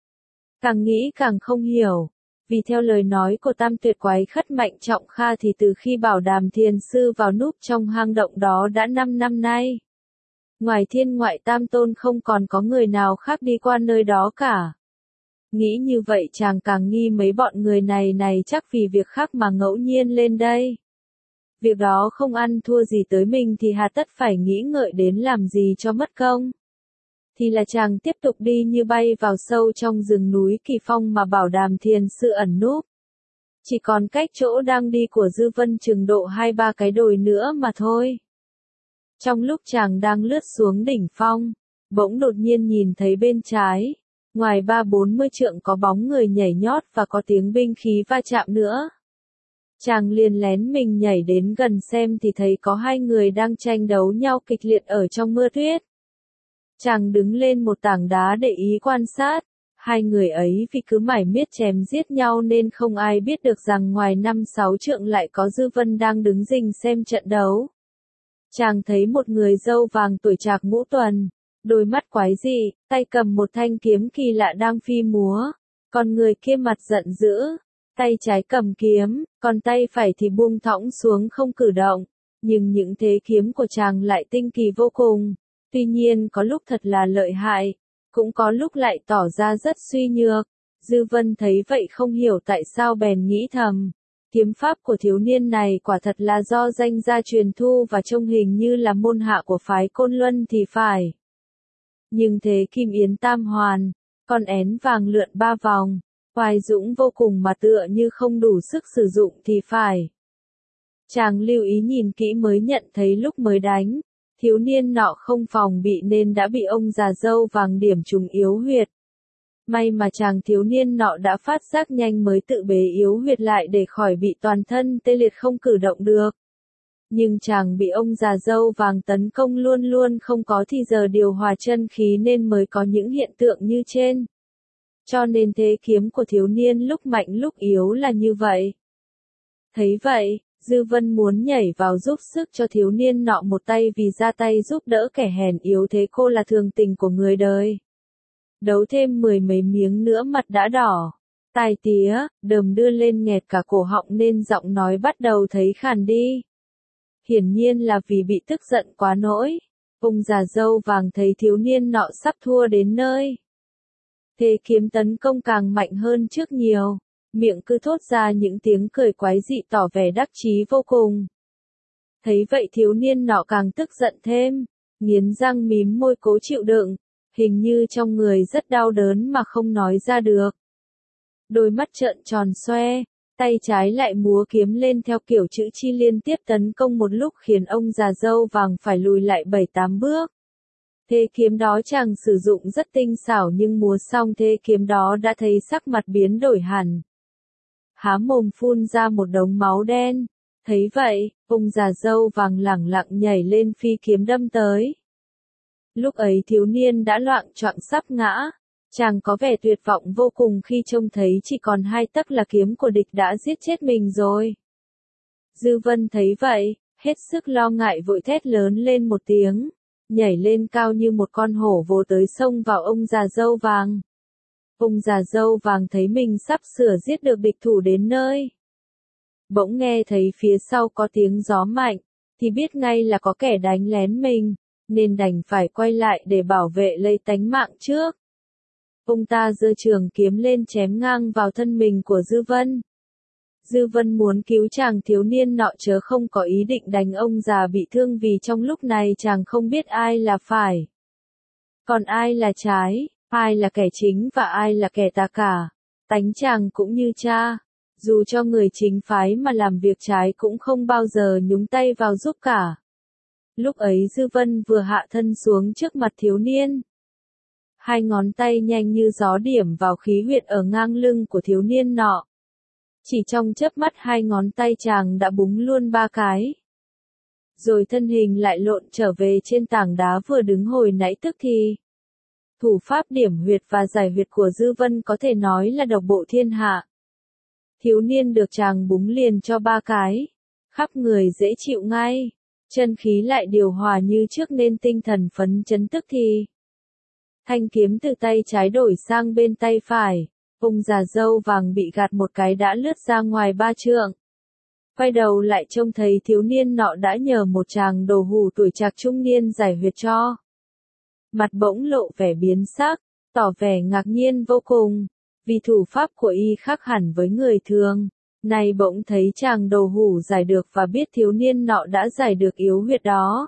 Càng nghĩ càng không hiểu, vì theo lời nói của Tam Tuyệt Quái Khất Mạnh Trọng Kha thì từ khi Bảo Đàm Thiền Sư vào núp trong hang động đó đã 5 năm nay. Ngoài Thiên Ngoại Tam Tôn không còn có người nào khác đi qua nơi đó cả. Nghĩ như vậy chàng càng nghi mấy bọn người này chắc vì việc khác mà ngẫu nhiên lên đây. Việc đó không ăn thua gì tới mình thì hà tất phải nghĩ ngợi đến làm gì cho mất công. Thì là chàng tiếp tục đi như bay vào sâu trong rừng núi Kỳ Phong mà Bảo Đàm Thiền Sư ẩn núp. Chỉ còn cách chỗ đang đi của Dư Vân chừng độ 2-3 cái đồi nữa mà thôi. Trong lúc chàng đang lướt xuống đỉnh phong, bỗng đột nhiên nhìn thấy bên trái, ngoài 30-40 trượng có bóng người nhảy nhót và có tiếng binh khí va chạm nữa. Chàng liền lén mình nhảy đến gần xem thì thấy có 2 người đang tranh đấu nhau kịch liệt ở trong mưa tuyết. Chàng đứng lên một tảng đá để ý quan sát. 2 người ấy vì cứ mải miết chém giết nhau nên không ai biết được rằng ngoài 5-6 trượng lại có Dư Vân đang đứng rình xem trận đấu. Chàng thấy một người râu vàng tuổi trạc ngũ tuần, đôi mắt quái dị, tay cầm một thanh kiếm kỳ lạ đang phi múa. Còn người kia mặt giận dữ, tay trái cầm kiếm, còn tay phải thì buông thõng xuống không cử động. Nhưng những thế kiếm của chàng lại tinh kỳ vô cùng. Tuy nhiên có lúc thật là lợi hại, cũng có lúc lại tỏ ra rất suy nhược. Dư Vân thấy vậy không hiểu tại sao bèn nghĩ thầm. Kiếm pháp của thiếu niên này quả thật là do danh gia truyền thu và trông hình như là môn hạ của phái Côn Luân thì phải. Nhưng thế Kim Yến Tam Hoàn, con én vàng lượn 3 vòng, oai dũng vô cùng mà tựa như không đủ sức sử dụng thì phải. Chàng lưu ý nhìn kỹ mới nhận thấy lúc mới đánh, thiếu niên nọ không phòng bị nên đã bị ông già râu vàng điểm trúng yếu huyệt. May mà chàng thiếu niên nọ đã phát giác nhanh mới tự bế yếu huyệt lại để khỏi bị toàn thân tê liệt không cử động được. Nhưng chàng bị ông già râu vàng tấn công luôn luôn không có thì giờ điều hòa chân khí nên mới có những hiện tượng như trên. Cho nên thế kiếm của thiếu niên lúc mạnh lúc yếu là như vậy. Thấy vậy, Dư Vân muốn nhảy vào giúp sức cho thiếu niên nọ một tay vì ra tay giúp đỡ kẻ hèn yếu thế cô là thường tình của người đời. Đấu thêm 10 mấy miếng nữa mặt đã đỏ, tai tía, đờm đưa lên nghẹt cả cổ họng nên giọng nói bắt đầu thấy khàn đi. Hiển nhiên là vì bị tức giận quá nỗi, ông già râu vàng thấy thiếu niên nọ sắp thua đến nơi. Thế kiếm tấn công càng mạnh hơn trước nhiều, miệng cứ thốt ra những tiếng cười quái dị tỏ vẻ đắc chí vô cùng. Thấy vậy thiếu niên nọ càng tức giận thêm, nghiến răng mím môi cố chịu đựng, hình như trong người rất đau đớn mà không nói ra được. đôi mắt trợn tròn xoe, tay trái lại múa kiếm lên theo kiểu chữ chi liên tiếp tấn công một lúc khiến ông già râu vàng phải lùi lại 7-8 bước. Thế kiếm đó chàng sử dụng rất tinh xảo nhưng múa xong thế kiếm đó đã thấy sắc mặt biến đổi hẳn. Há mồm phun ra một đống máu đen. Thấy vậy, ông già râu vàng lẳng lặng nhảy lên phi kiếm đâm tới. Lúc ấy thiếu niên đã loạng choạng sắp ngã. Chàng có vẻ tuyệt vọng vô cùng khi trông thấy chỉ còn 2 tấc là kiếm của địch đã giết chết mình rồi. Dư Vân thấy vậy, hết sức lo ngại vội thét lớn lên một tiếng, nhảy lên cao như một con hổ vồ tới xông vào ông già râu vàng. Ông già râu vàng thấy mình sắp sửa giết được địch thủ đến nơi. Bỗng nghe thấy phía sau có tiếng gió mạnh, thì biết ngay là có kẻ đánh lén mình, nên đành phải quay lại để bảo vệ lấy tánh mạng trước. Ông ta giơ trường kiếm lên chém ngang vào thân mình của Dư Vân. Dư Vân muốn cứu chàng thiếu niên nọ chớ không có ý định đánh ông già bị thương vì trong lúc này chàng không biết ai là phải. Còn ai là trái, ai là kẻ chính và ai là kẻ tà cả. Tánh chàng cũng như cha, dù cho người chính phái mà làm việc trái cũng không bao giờ nhúng tay vào giúp cả. Lúc ấy Dư Vân vừa hạ thân xuống trước mặt thiếu niên. 2 ngón tay nhanh như gió điểm vào khí huyệt ở ngang lưng của thiếu niên nọ. Chỉ trong chớp mắt 2 ngón tay chàng đã búng luôn 3 cái. Rồi thân hình lại lộn trở về trên tảng đá vừa đứng hồi nãy tức thì. Thủ pháp điểm huyệt và giải huyệt của Dư Vân có thể nói là độc bộ thiên hạ. Thiếu niên được chàng búng liền cho 3 cái. Khắp người dễ chịu ngay. Chân khí lại điều hòa như trước nên tinh thần phấn chấn tức thì. Thanh kiếm từ tay trái đổi sang bên tay phải. Ông già râu vàng bị gạt một cái đã lướt ra ngoài 3 trượng. Quay đầu lại trông thấy thiếu niên nọ đã nhờ một chàng đồ hủ tuổi trạc trung niên giải huyệt cho. Mặt bỗng lộ vẻ biến sắc, tỏ vẻ ngạc nhiên vô cùng, vì thủ pháp của y khác hẳn với người thường. Này bỗng thấy chàng đồ hủ giải được và biết thiếu niên nọ đã giải được yếu huyệt đó.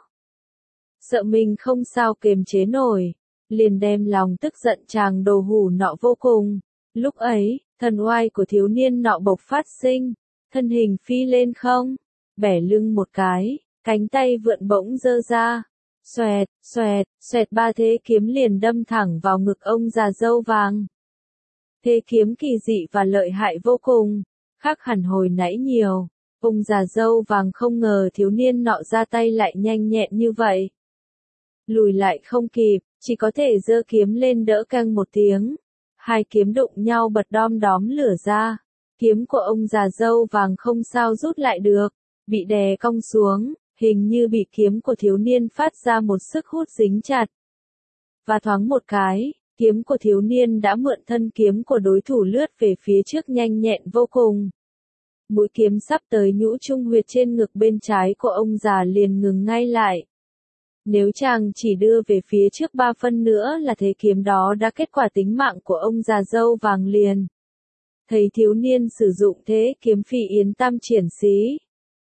Sợ mình không sao kiềm chế nổi, liền đem lòng tức giận chàng đồ hủ nọ vô cùng. Lúc ấy, thần oai của thiếu niên nọ bộc phát sinh, thân hình phi lên không, bẻ lưng một cái, cánh tay vượn bỗng giơ ra, xoẹt, xoẹt, xoẹt 3 thế kiếm liền đâm thẳng vào ngực ông già râu vàng. Thế kiếm kỳ dị và lợi hại vô cùng, khác hẳn hồi nãy nhiều. Ông già râu vàng không ngờ thiếu niên nọ ra tay lại nhanh nhẹn như vậy. Lùi lại không kịp, chỉ có thể giơ kiếm lên đỡ căng một tiếng. 2 kiếm đụng nhau bật đom đóm lửa ra. Kiếm của ông già râu vàng không sao rút lại được, bị đè cong xuống, hình như bị kiếm của thiếu niên phát ra một sức hút dính chặt. Và thoáng một cái, kiếm của thiếu niên đã mượn thân kiếm của đối thủ lướt về phía trước nhanh nhẹn vô cùng. Mũi kiếm sắp tới nhũ trung huyệt trên ngực bên trái của ông già liền ngừng ngay lại. Nếu chàng chỉ đưa về phía trước 3 phân nữa là thế kiếm đó đã kết quả tính mạng của ông già râu vàng liền. Thấy thiếu niên sử dụng thế kiếm phi yến tam triển xí.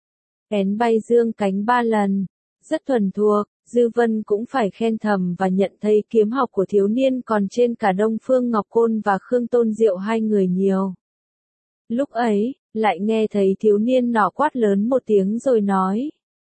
Én bay dương cánh 3 lần. Rất thuần thuộc, Dư Vân cũng phải khen thầm và nhận thấy kiếm học của thiếu niên còn trên cả Đông Phương Ngọc Côn và Khương Tôn Diệu 2 người nhiều. Lúc ấy, lại nghe thấy thiếu niên nọ quát lớn một tiếng rồi nói.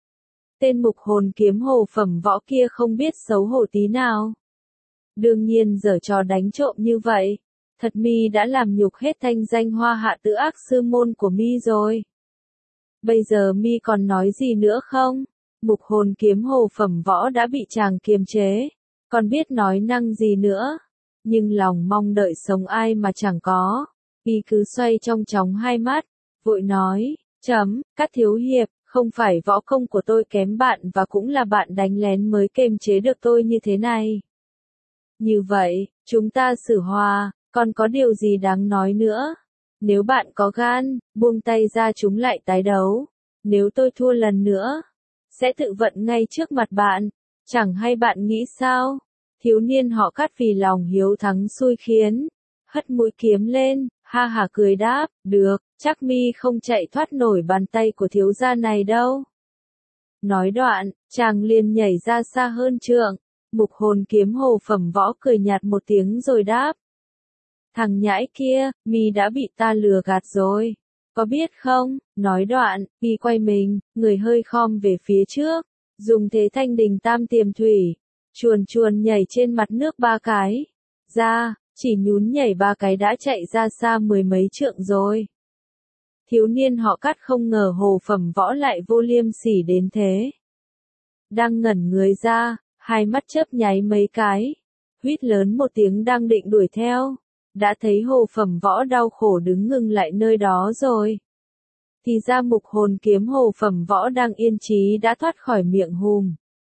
Tên mục hồn kiếm hồ phẩm võ kia không biết xấu hổ tí nào. Đương nhiên giở trò đánh trộm như vậy. Thật mi đã làm nhục hết thanh danh hoa hạ tự ác sư môn của mi rồi. Bây giờ mi còn nói gì nữa không? Mục hồn kiếm hồ phẩm võ đã bị chàng kiềm chế. Còn biết nói năng gì nữa? Nhưng lòng mong đợi sống ai mà chẳng có. Y cứ xoay trong chóng 2 mắt. Vội nói, các thiếu hiệp, không phải võ công của tôi kém bạn và cũng là bạn đánh lén mới kiềm chế được tôi như thế này. Như vậy, chúng ta xử hòa, còn có điều gì đáng nói nữa? Nếu bạn có gan, buông tay ra chúng lại tái đấu. Nếu tôi thua lần nữa, sẽ tự vận ngay trước mặt bạn. Chẳng hay bạn nghĩ sao? Thiếu niên họ Cát vì lòng hiếu thắng xui khiến. Hất mũi kiếm lên, ha hả cười đáp, được, chắc mi không chạy thoát nổi bàn tay của thiếu gia này đâu. Nói đoạn, chàng liền nhảy ra xa hơn trượng. Mục hồn kiếm hồ phẩm võ cười nhạt một tiếng rồi đáp. Thằng nhãi kia, mi đã bị ta lừa gạt rồi. Có biết không? Nói đoạn, mi quay mình, người hơi khom về phía trước, dùng thế thanh đình tam tiềm thủy, chuồn chuồn nhảy trên mặt nước 3 cái. Ra, chỉ nhún nhảy 3 cái đã chạy ra xa 10 mấy trượng rồi. Thiếu niên họ Cát không ngờ Hồ Phẩm Võ lại vô liêm sỉ đến thế. Đang ngẩn người ra, hai mắt chớp nháy mấy cái, huýt lớn một tiếng đang định đuổi theo, đã thấy Hồ Phẩm Võ đau khổ đứng ngừng lại nơi đó rồi. Thì ra mục hồn kiếm Hồ Phẩm Võ đang yên trí đã thoát khỏi miệng hùm.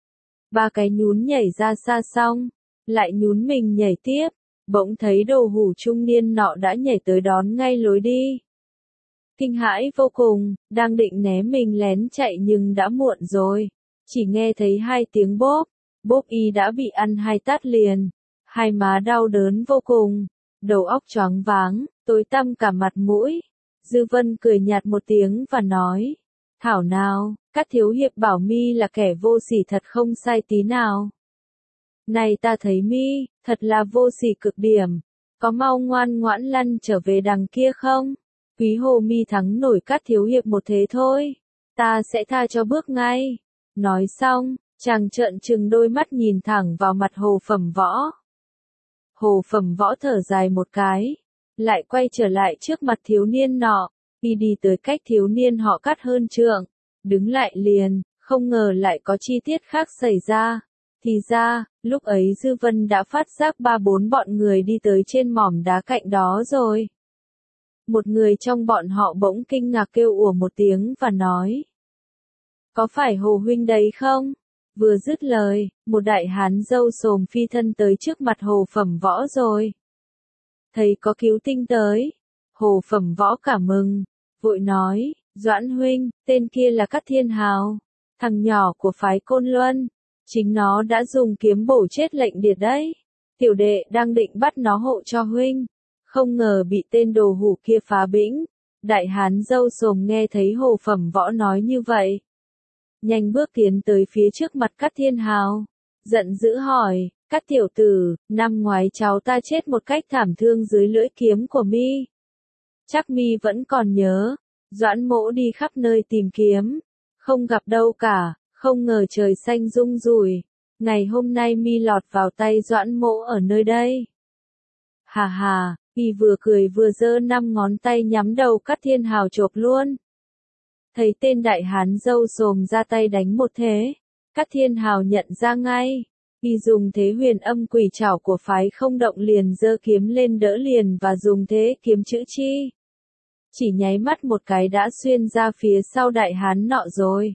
3 cái nhún nhảy ra xa xong, lại nhún mình nhảy tiếp, bỗng thấy đồ hủ trung niên nọ đã nhảy tới đón ngay lối đi. Kinh hãi vô cùng, đang định né mình lén chạy nhưng đã muộn rồi. Chỉ nghe thấy 2 tiếng bốp, bốp y đã bị ăn 2 tát liền. Hai má đau đớn vô cùng, đầu óc choáng váng, tối tăm cả mặt mũi. Dư Vân cười nhạt một tiếng và nói, thảo nào, các thiếu hiệp bảo mi là kẻ vô sỉ thật không sai tí nào. Này ta thấy mi, thật là vô sỉ cực điểm, có mau ngoan ngoãn lăn trở về đằng kia không? Quý hồ mi thắng nổi các thiếu hiệp một thế thôi, ta sẽ tha cho bước ngay. Nói xong, chàng trợn trừng đôi mắt nhìn thẳng vào mặt Hồ Phẩm Võ. Hồ Phẩm Võ thở dài một cái, lại quay trở lại trước mặt thiếu niên nọ, đi tới cách thiếu niên họ Cát hơn trượng, đứng lại liền, không ngờ lại có chi tiết khác xảy ra. Thì ra, lúc ấy Dư Vân đã phát giác 3-4 bọn người đi tới trên mỏm đá cạnh đó rồi. Một người trong bọn họ bỗng kinh ngạc kêu ủa một tiếng và nói, có phải Hồ huynh đấy không? Vừa dứt lời, một đại hán râu xồm phi thân tới trước mặt Hồ Phẩm Võ rồi. Thấy có cứu tinh tới, Hồ Phẩm Võ cảm mừng, vội nói, Doãn huynh, tên kia là Cát Thiên Hào, thằng nhỏ của phái Côn Luân, chính nó đã dùng kiếm bổ chết lệnh điệt đấy. Tiểu đệ đang định bắt nó hộ cho huynh, không ngờ bị tên đồ hủ kia phá bĩnh. Đại hán râu xồm nghe thấy Hồ Phẩm Võ nói như vậy, nhanh bước tiến tới phía trước mặt Cát Thiên Hào, giận dữ hỏi, Cát tiểu tử, năm ngoái cháu ta chết một cách thảm thương dưới lưỡi kiếm của mi. Chắc mi vẫn còn nhớ, Doãn mỗ đi khắp nơi tìm kiếm, không gặp đâu cả, không ngờ trời xanh rung rủi, ngày hôm nay mi lọt vào tay Doãn mỗ ở nơi đây. Hà hà, y vừa cười vừa giơ 5 ngón tay nhắm đầu Cát Thiên Hào chộp luôn. Thấy tên đại hán râu xồm ra tay đánh một thế, Cát Thiên Hào nhận ra ngay, y dùng thế huyền âm quỷ trảo của phái không động liền giơ kiếm lên đỡ liền và dùng thế kiếm chữ chi. Chỉ nháy mắt một cái đã xuyên ra phía sau đại hán nọ rồi.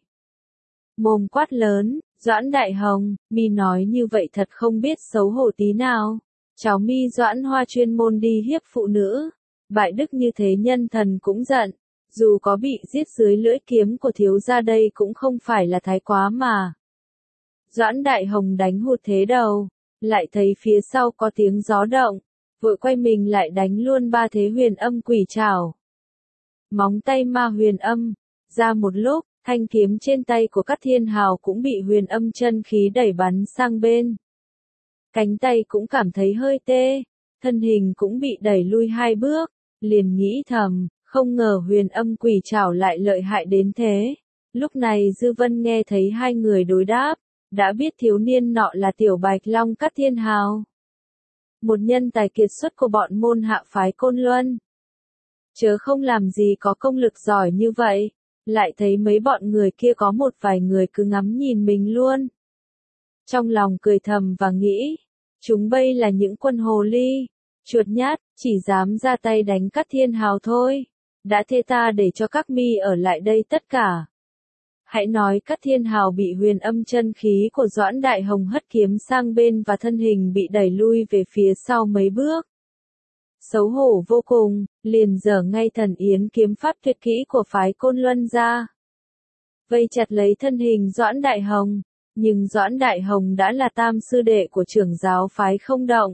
Mồm quát lớn, Doãn Đại Hồng, mi nói như vậy thật không biết xấu hổ tí nào. Cháu mi Doãn Hoa chuyên môn đi hiếp phụ nữ, bại đức như thế nhân thần cũng giận. Dù có bị giết dưới lưỡi kiếm của thiếu gia đây cũng không phải là thái quá mà. Doãn Đại Hồng đánh hụt thế đầu, lại thấy phía sau có tiếng gió động, vội quay mình lại đánh luôn 3 thế huyền âm quỷ trảo. Móng tay ma huyền âm, ra một lúc, thanh kiếm trên tay của Cát Thiên Hào cũng bị huyền âm chân khí đẩy bắn sang bên. Cánh tay cũng cảm thấy hơi tê, thân hình cũng bị đẩy lui 2 bước, liền nghĩ thầm, không ngờ huyền âm quỷ trảo lại lợi hại đến thế. Lúc này Dư Vân nghe thấy 2 người đối đáp, đã biết thiếu niên nọ là Tiểu Bạch Long Cát Thiên Hào. Một nhân tài kiệt xuất của bọn môn hạ phái Côn Luân. Chớ không làm gì có công lực giỏi như vậy, lại thấy mấy bọn người kia có một vài người cứ ngắm nhìn mình luôn. Trong lòng cười thầm và nghĩ, chúng bây là những quân hồ ly, chuột nhát, chỉ dám ra tay đánh Cát Thiên Hào thôi. Đã thế ta để cho các mi ở lại đây tất cả. Hãy nói Cát Thiên Hào bị huyền âm chân khí của Doãn Đại Hồng hất kiếm sang bên và thân hình bị đẩy lui về phía sau mấy bước. Xấu hổ vô cùng, liền giở ngay thần yến kiếm pháp tuyệt kỹ của phái Côn Luân ra. Vây chặt lấy thân hình Doãn Đại Hồng, nhưng Doãn Đại Hồng đã là tam sư đệ của trưởng giáo phái không động.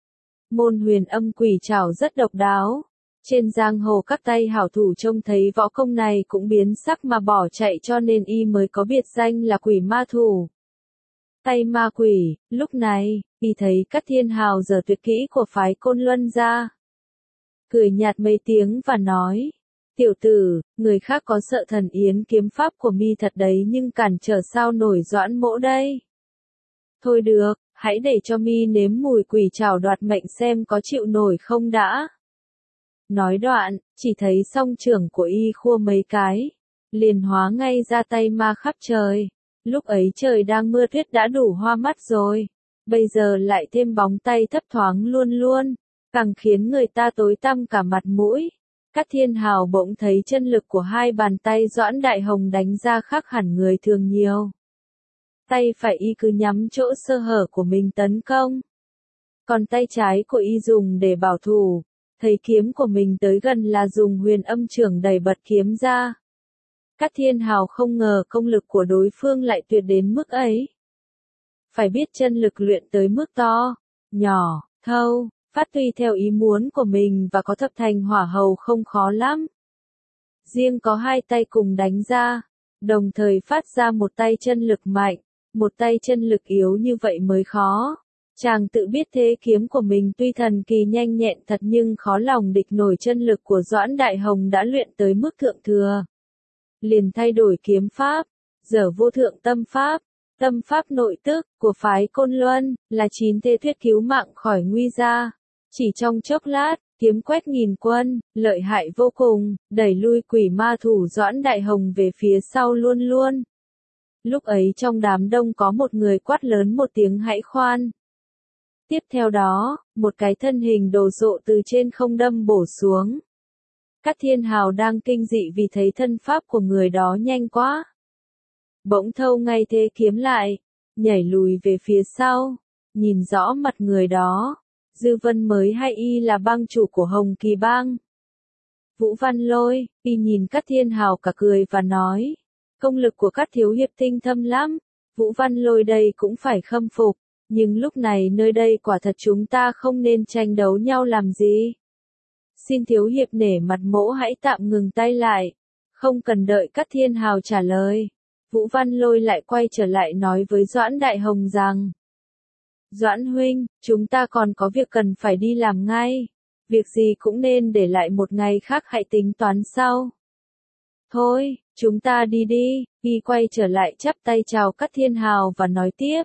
Môn huyền âm quỷ trảo rất độc đáo. Trên giang hồ các tay hảo thủ trông thấy võ công này cũng biến sắc mà bỏ chạy cho nên y mới có biệt danh là quỷ ma thủ. Tay ma quỷ, lúc này, y thấy Cát Thiên Hào giở tuyệt kỹ của phái Côn Luân ra. cười nhạt mấy tiếng và nói, tiểu tử, người khác có sợ thần yến kiếm pháp của mi thật đấy nhưng cản trở sao nổi Doãn Mỗ đây. Thôi được, hãy để cho mi nếm mùi quỷ trảo đoạt mệnh xem có chịu nổi không đã. Nói đoạn, chỉ thấy song trưởng của y khua mấy cái, liền hóa ngay ra tay ma khắp trời. Lúc ấy trời đang mưa tuyết đã đủ hoa mắt rồi, bây giờ lại thêm bóng tay thấp thoáng luôn luôn, càng khiến người ta tối tăm cả mặt mũi. Cát Thiên Hào bỗng thấy chân lực của hai bàn tay Doãn Đại Hồng đánh ra khác hẳn người thường nhiều. Tay phải y cứ nhắm chỗ sơ hở của mình tấn công, còn tay trái của y dùng để bảo thủ. Thấy kiếm của mình tới gần là dùng huyền âm chưởng đẩy bật kiếm ra. Cát Thiên Hào không ngờ công lực của đối phương lại tuyệt đến mức ấy. Phải biết chân lực luyện tới mức to, nhỏ, thâu, phát tùy theo ý muốn của mình và có thập thành hỏa hầu không khó lắm. Riêng có hai tay cùng đánh ra, đồng thời phát ra một tay chân lực mạnh, một tay chân lực yếu như vậy mới khó. Chàng tự biết thế kiếm của mình tuy thần kỳ nhanh nhẹn thật nhưng khó lòng địch nổi chân lực của Doãn Đại Hồng đã luyện tới mức thượng thừa. Liền thay đổi kiếm pháp, dở vô thượng tâm pháp nội tức của phái Côn Luân, là 9 thế thuyết cứu mạng khỏi nguy gia. Chỉ trong chốc lát, kiếm quét nghìn quân, lợi hại vô cùng, đẩy lui quỷ ma thủ Doãn Đại Hồng về phía sau luôn luôn. Lúc ấy trong đám đông có một người quát lớn một tiếng hãy khoan. Tiếp theo đó, một cái thân hình đồ sộ từ trên không đâm bổ xuống. Cát Thiên Hào đang kinh dị vì thấy thân pháp của người đó nhanh quá. Bỗng thâu ngay thế kiếm lại, nhảy lùi về phía sau, nhìn rõ mặt người đó. Dư Vân mới hay y là bang chủ của Hồng Kỳ bang. Vũ Văn Lôi, y nhìn Cát Thiên Hào cả cười và nói, công lực của Cát thiếu hiệp tinh thâm lắm, Vũ Văn Lôi đây cũng phải khâm phục. Nhưng lúc này nơi đây quả thật chúng ta không nên tranh đấu nhau làm gì. Xin thiếu hiệp nể mặt mỗ hãy tạm ngừng tay lại. Không cần đợi Cát Thiên Hào trả lời. Vũ Văn Lôi lại quay trở lại nói với Doãn Đại Hồng rằng. Doãn huynh, chúng ta còn có việc cần phải đi làm ngay. Việc gì cũng nên để lại một ngày khác hãy tính toán sau. Thôi, chúng ta đi đi. Y quay trở lại chắp tay chào Cát Thiên Hào và nói tiếp.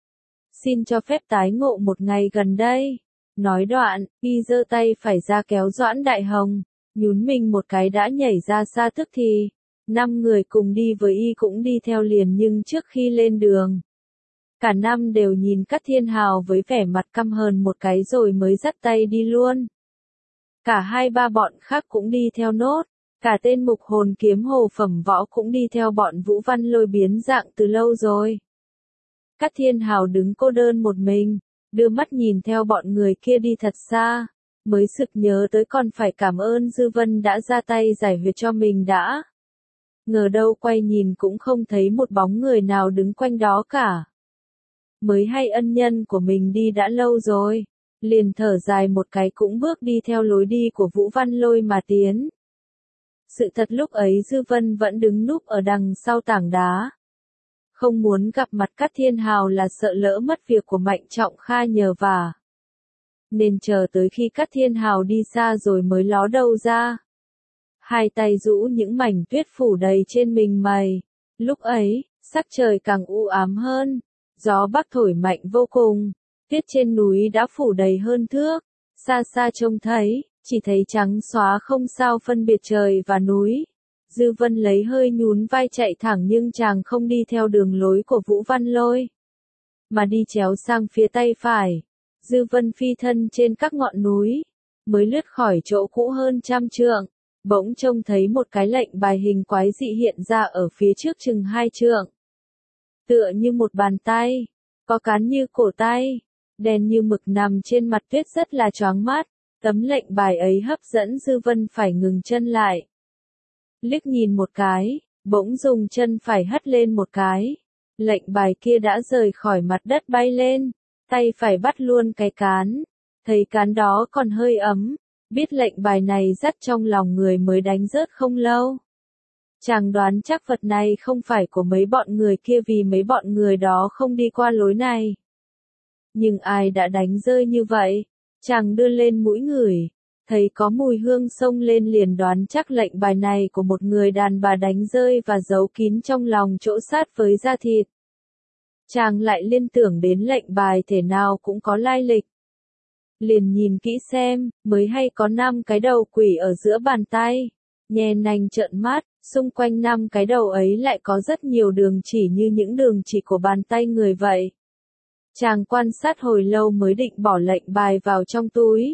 Xin cho phép tái ngộ một ngày gần đây. Nói đoạn, y giơ tay phải ra kéo Doãn Đại Hồng, nhún mình một cái đã nhảy ra xa tức thì. 5 người cùng đi với y cũng đi theo liền nhưng trước khi lên đường. Cả 5 đều nhìn Cát Thiên Hào với vẻ mặt căm hờn một cái rồi mới dắt tay đi luôn. Cả 2-3 bọn khác cũng đi theo nốt. Cả tên mục hồn kiếm hồ phẩm võ cũng đi theo bọn Vũ Văn Lôi biến dạng từ lâu rồi. Cát Thiên Hào đứng cô đơn một mình, đưa mắt nhìn theo bọn người kia đi thật xa, mới sực nhớ tới còn phải cảm ơn Dư Vân đã ra tay giải huyệt cho mình đã. Ngờ đâu quay nhìn cũng không thấy một bóng người nào đứng quanh đó cả. Mới hay ân nhân của mình đi đã lâu rồi, liền thở dài một cái cũng bước đi theo lối đi của Vũ Văn Lôi mà tiến. Sự thật lúc ấy Dư Vân vẫn đứng núp ở đằng sau tảng đá. Không muốn gặp mặt Cát Thiên Hào là sợ lỡ mất việc của Mạnh Trọng Kha nhờ vả. Nên chờ tới khi Cát Thiên Hào đi xa rồi mới ló đầu ra. Hai tay rũ những mảnh tuyết phủ đầy trên mình mày. Lúc ấy, sắc trời càng u ám hơn. Gió bắc thổi mạnh vô cùng. Tuyết trên núi đã phủ đầy hơn thước. Xa xa trông thấy, chỉ thấy trắng xóa không sao phân biệt trời và núi. Dư Vân lấy hơi nhún vai chạy thẳng nhưng chàng không đi theo đường lối của Vũ Văn Lôi, mà đi chéo sang phía tay phải. Dư Vân phi thân trên các ngọn núi, mới lướt khỏi chỗ cũ hơn 100 trượng, bỗng trông thấy một cái lệnh bài hình quái dị hiện ra ở phía trước chừng 2 trượng. Tựa như một bàn tay, có cán như cổ tay, đen như mực nằm trên mặt tuyết rất là choáng mắt. Tấm lệnh bài ấy hấp dẫn Dư Vân phải ngừng chân lại. Liếc nhìn một cái, bỗng dùng chân phải hất lên một cái. Lệnh bài kia đã rời khỏi mặt đất bay lên, tay phải bắt luôn cái cán. Thấy cán đó còn hơi ấm, biết lệnh bài này dắt trong lòng người mới đánh rớt không lâu. Chàng đoán chắc vật này không phải của mấy bọn người kia vì mấy bọn người đó không đi qua lối này. Nhưng ai đã đánh rơi như vậy? Chàng đưa lên mũi ngửi, Thấy có mùi hương xông lên liền đoán chắc lệnh bài này của một người đàn bà đánh rơi và giấu kín trong lòng chỗ sát với da thịt. Chàng lại liên tưởng đến lệnh bài thể nào cũng có lai lịch. Liền nhìn kỹ xem, mới hay có 5 cái đầu quỷ ở giữa bàn tay. Nhe nanh trợn mắt, xung quanh 5 cái đầu ấy lại có rất nhiều đường chỉ như những đường chỉ của bàn tay người vậy. Chàng quan sát hồi lâu mới định bỏ lệnh bài vào trong túi.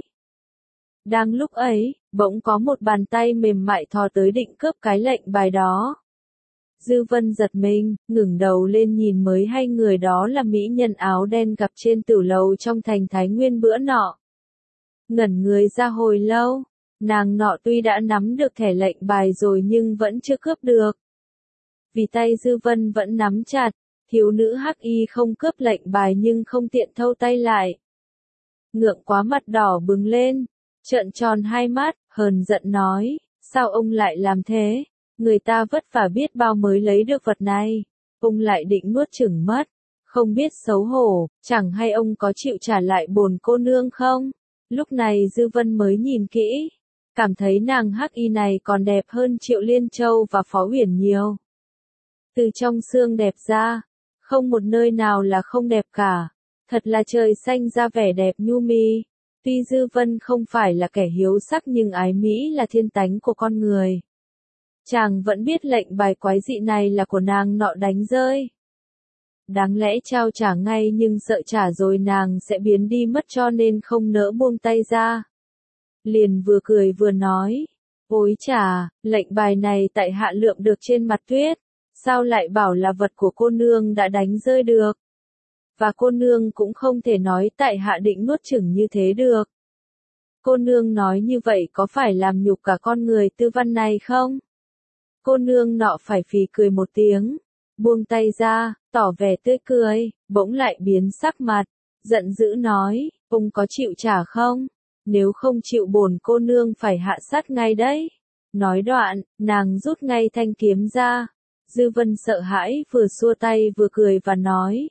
Đang lúc ấy, bỗng có một bàn tay mềm mại thò tới định cướp cái lệnh bài đó. Dư Vân giật mình, ngẩng đầu lên nhìn mới hay người đó là mỹ nhân áo đen gặp trên tử lầu trong thành Thái Nguyên bữa nọ. Ngẩn người ra hồi lâu, nàng nọ tuy đã nắm được thẻ lệnh bài rồi nhưng vẫn chưa cướp được. Vì tay Dư Vân vẫn nắm chặt, thiếu nữ hắc y không cướp lệnh bài nhưng không tiện thâu tay lại. Ngượng quá mặt đỏ bừng lên, trợn tròn hai mắt, hờn giận nói, sao ông lại làm thế? Người ta vất vả biết bao mới lấy được vật này, ông lại định nuốt chửng mất, không biết xấu hổ, chẳng hay ông có chịu trả lại bổn cô nương không? Lúc này Dư Vân mới nhìn kỹ, cảm thấy nàng hắc y này còn đẹp hơn Triệu Liên Châu và Phó Uyển nhiều. Từ trong xương đẹp ra, không một nơi nào là không đẹp cả, thật là trời xanh ra vẻ đẹp nhu mi. Tuy Dư Vân không phải là kẻ hiếu sắc nhưng ái mỹ là thiên tánh của con người. Chàng vẫn biết lệnh bài quái dị này là của nàng nọ đánh rơi. Đáng lẽ trao trả ngay nhưng sợ trả rồi nàng sẽ biến đi mất cho nên không nỡ buông tay ra. Liền vừa cười vừa nói, ôi chà, lệnh bài này tại hạ lượm được trên mặt tuyết, sao lại bảo là vật của cô nương đã đánh rơi được. Và cô nương cũng không thể nói tại hạ định nuốt chửng như thế được. Cô nương nói như vậy có phải làm nhục cả con người tư văn này không? Cô nương nọ phải phì cười một tiếng, buông tay ra, tỏ vẻ tươi cười, bỗng lại biến sắc mặt, giận dữ nói, ông có chịu trả không? Nếu không chịu bổn cô nương phải hạ sát ngay đấy. Nói đoạn, nàng rút ngay thanh kiếm ra. Dư Vân sợ hãi vừa xua tay vừa cười và nói,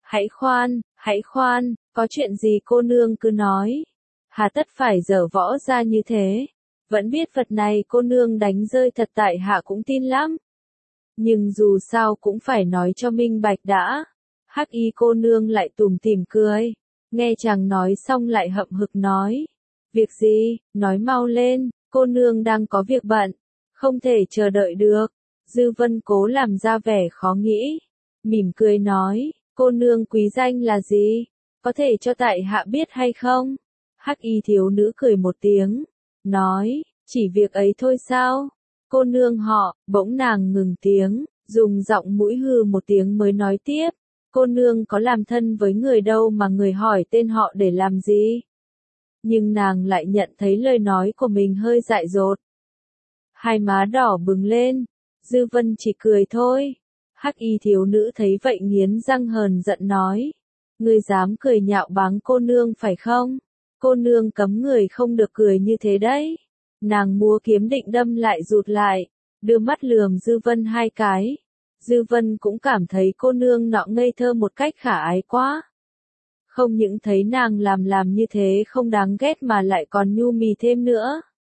hãy khoan, có chuyện gì cô nương cứ nói. Hà tất phải giở võ ra như thế. Vẫn biết vật này cô nương đánh rơi thật tại hạ cũng tin lắm. Nhưng dù sao cũng phải nói cho minh bạch đã. Hắc y cô nương lại tủm tỉm cười. Nghe chàng nói xong lại hậm hực nói. Việc gì, nói mau lên, cô nương đang có việc bận. Không thể chờ đợi được. Dư Vân cố làm ra vẻ khó nghĩ. Mỉm cười nói, cô nương quý danh là gì? Có thể cho tại hạ biết hay không? Hắc y thiếu nữ cười một tiếng. Nói, chỉ việc ấy thôi sao? Cô nương họ, bỗng nàng ngừng tiếng, dùng giọng mũi hừ một tiếng mới nói tiếp. Cô nương có làm thân với người đâu mà người hỏi tên họ để làm gì? Nhưng nàng lại nhận thấy lời nói của mình hơi dại dột. Hai má đỏ bừng lên, Dư Vân chỉ cười thôi. Hắc y thiếu nữ thấy vậy nghiến răng hờn giận nói. Ngươi dám cười nhạo báng cô nương phải không? Cô nương cấm người không được cười như thế đấy. Nàng múa kiếm định đâm lại rụt lại, đưa mắt lườm Dư Vân hai cái. Dư Vân cũng cảm thấy cô nương nọ ngây thơ một cách khả ái quá. Không những thấy nàng làm như thế không đáng ghét mà lại còn nhu mì thêm nữa.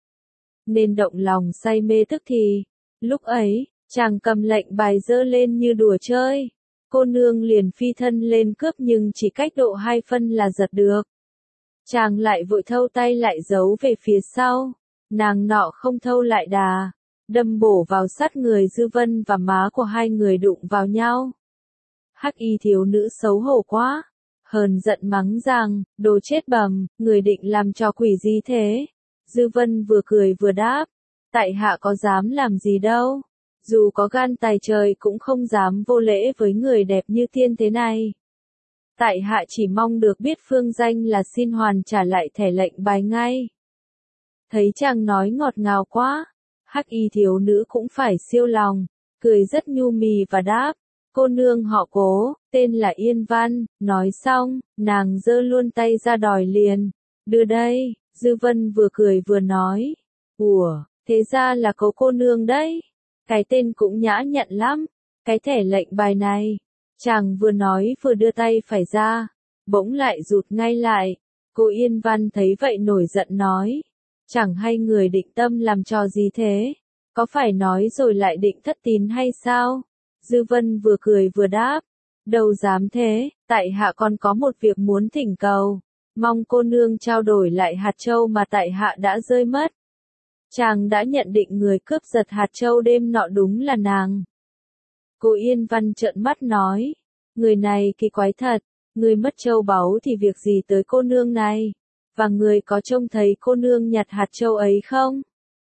Nên động lòng say mê tức thì. Lúc ấy, chàng cầm lệnh bài giơ lên như đùa chơi. Cô nương liền phi thân lên cướp nhưng chỉ cách độ 2 phân là giật được. Chàng lại vội thâu tay lại giấu về phía sau. Nàng nọ không thâu lại đà, đâm bổ vào sát người Dư Vân và má của hai người đụng vào nhau. Hắc y thiếu nữ xấu hổ quá, hờn giận mắng rằng, đồ chết bầm, người định làm trò quỷ gì thế? Dư Vân vừa cười vừa đáp, tại hạ có dám làm gì đâu, dù có gan tài trời cũng không dám vô lễ với người đẹp như thiên thế này. Tại hạ chỉ mong được biết phương danh là xin hoàn trả lại thẻ lệnh bài ngay. Thấy chàng nói ngọt ngào quá, hắc y thiếu nữ cũng phải siêu lòng, cười rất nhu mì và đáp, cô nương họ Cố, tên là Yên Văn. Nói xong, nàng giơ luôn tay ra đòi liền, đưa đây. Dư Vân vừa cười vừa nói, ủa, thế ra là Cố cô nương đấy, cái tên cũng nhã nhặn lắm, cái thẻ lệnh bài này. Chàng vừa nói vừa đưa tay phải ra, bỗng lại rụt ngay lại. Cô Yên Văn thấy vậy nổi giận nói, Chẳng hay người định tâm làm trò gì thế? Có phải nói rồi lại định thất tín hay sao? Dư Vân vừa cười vừa đáp. Đâu dám thế, tại hạ còn có một việc muốn thỉnh cầu. Mong cô nương trao đổi lại hạt châu mà tại hạ đã rơi mất. Chàng đã nhận định người cướp giật hạt châu đêm nọ đúng là nàng. Cô Yên Văn trợn mắt nói. Người này kỳ quái thật, người mất châu báu thì việc gì tới cô nương này? Và người có trông thấy cô nương nhặt hạt châu ấy không?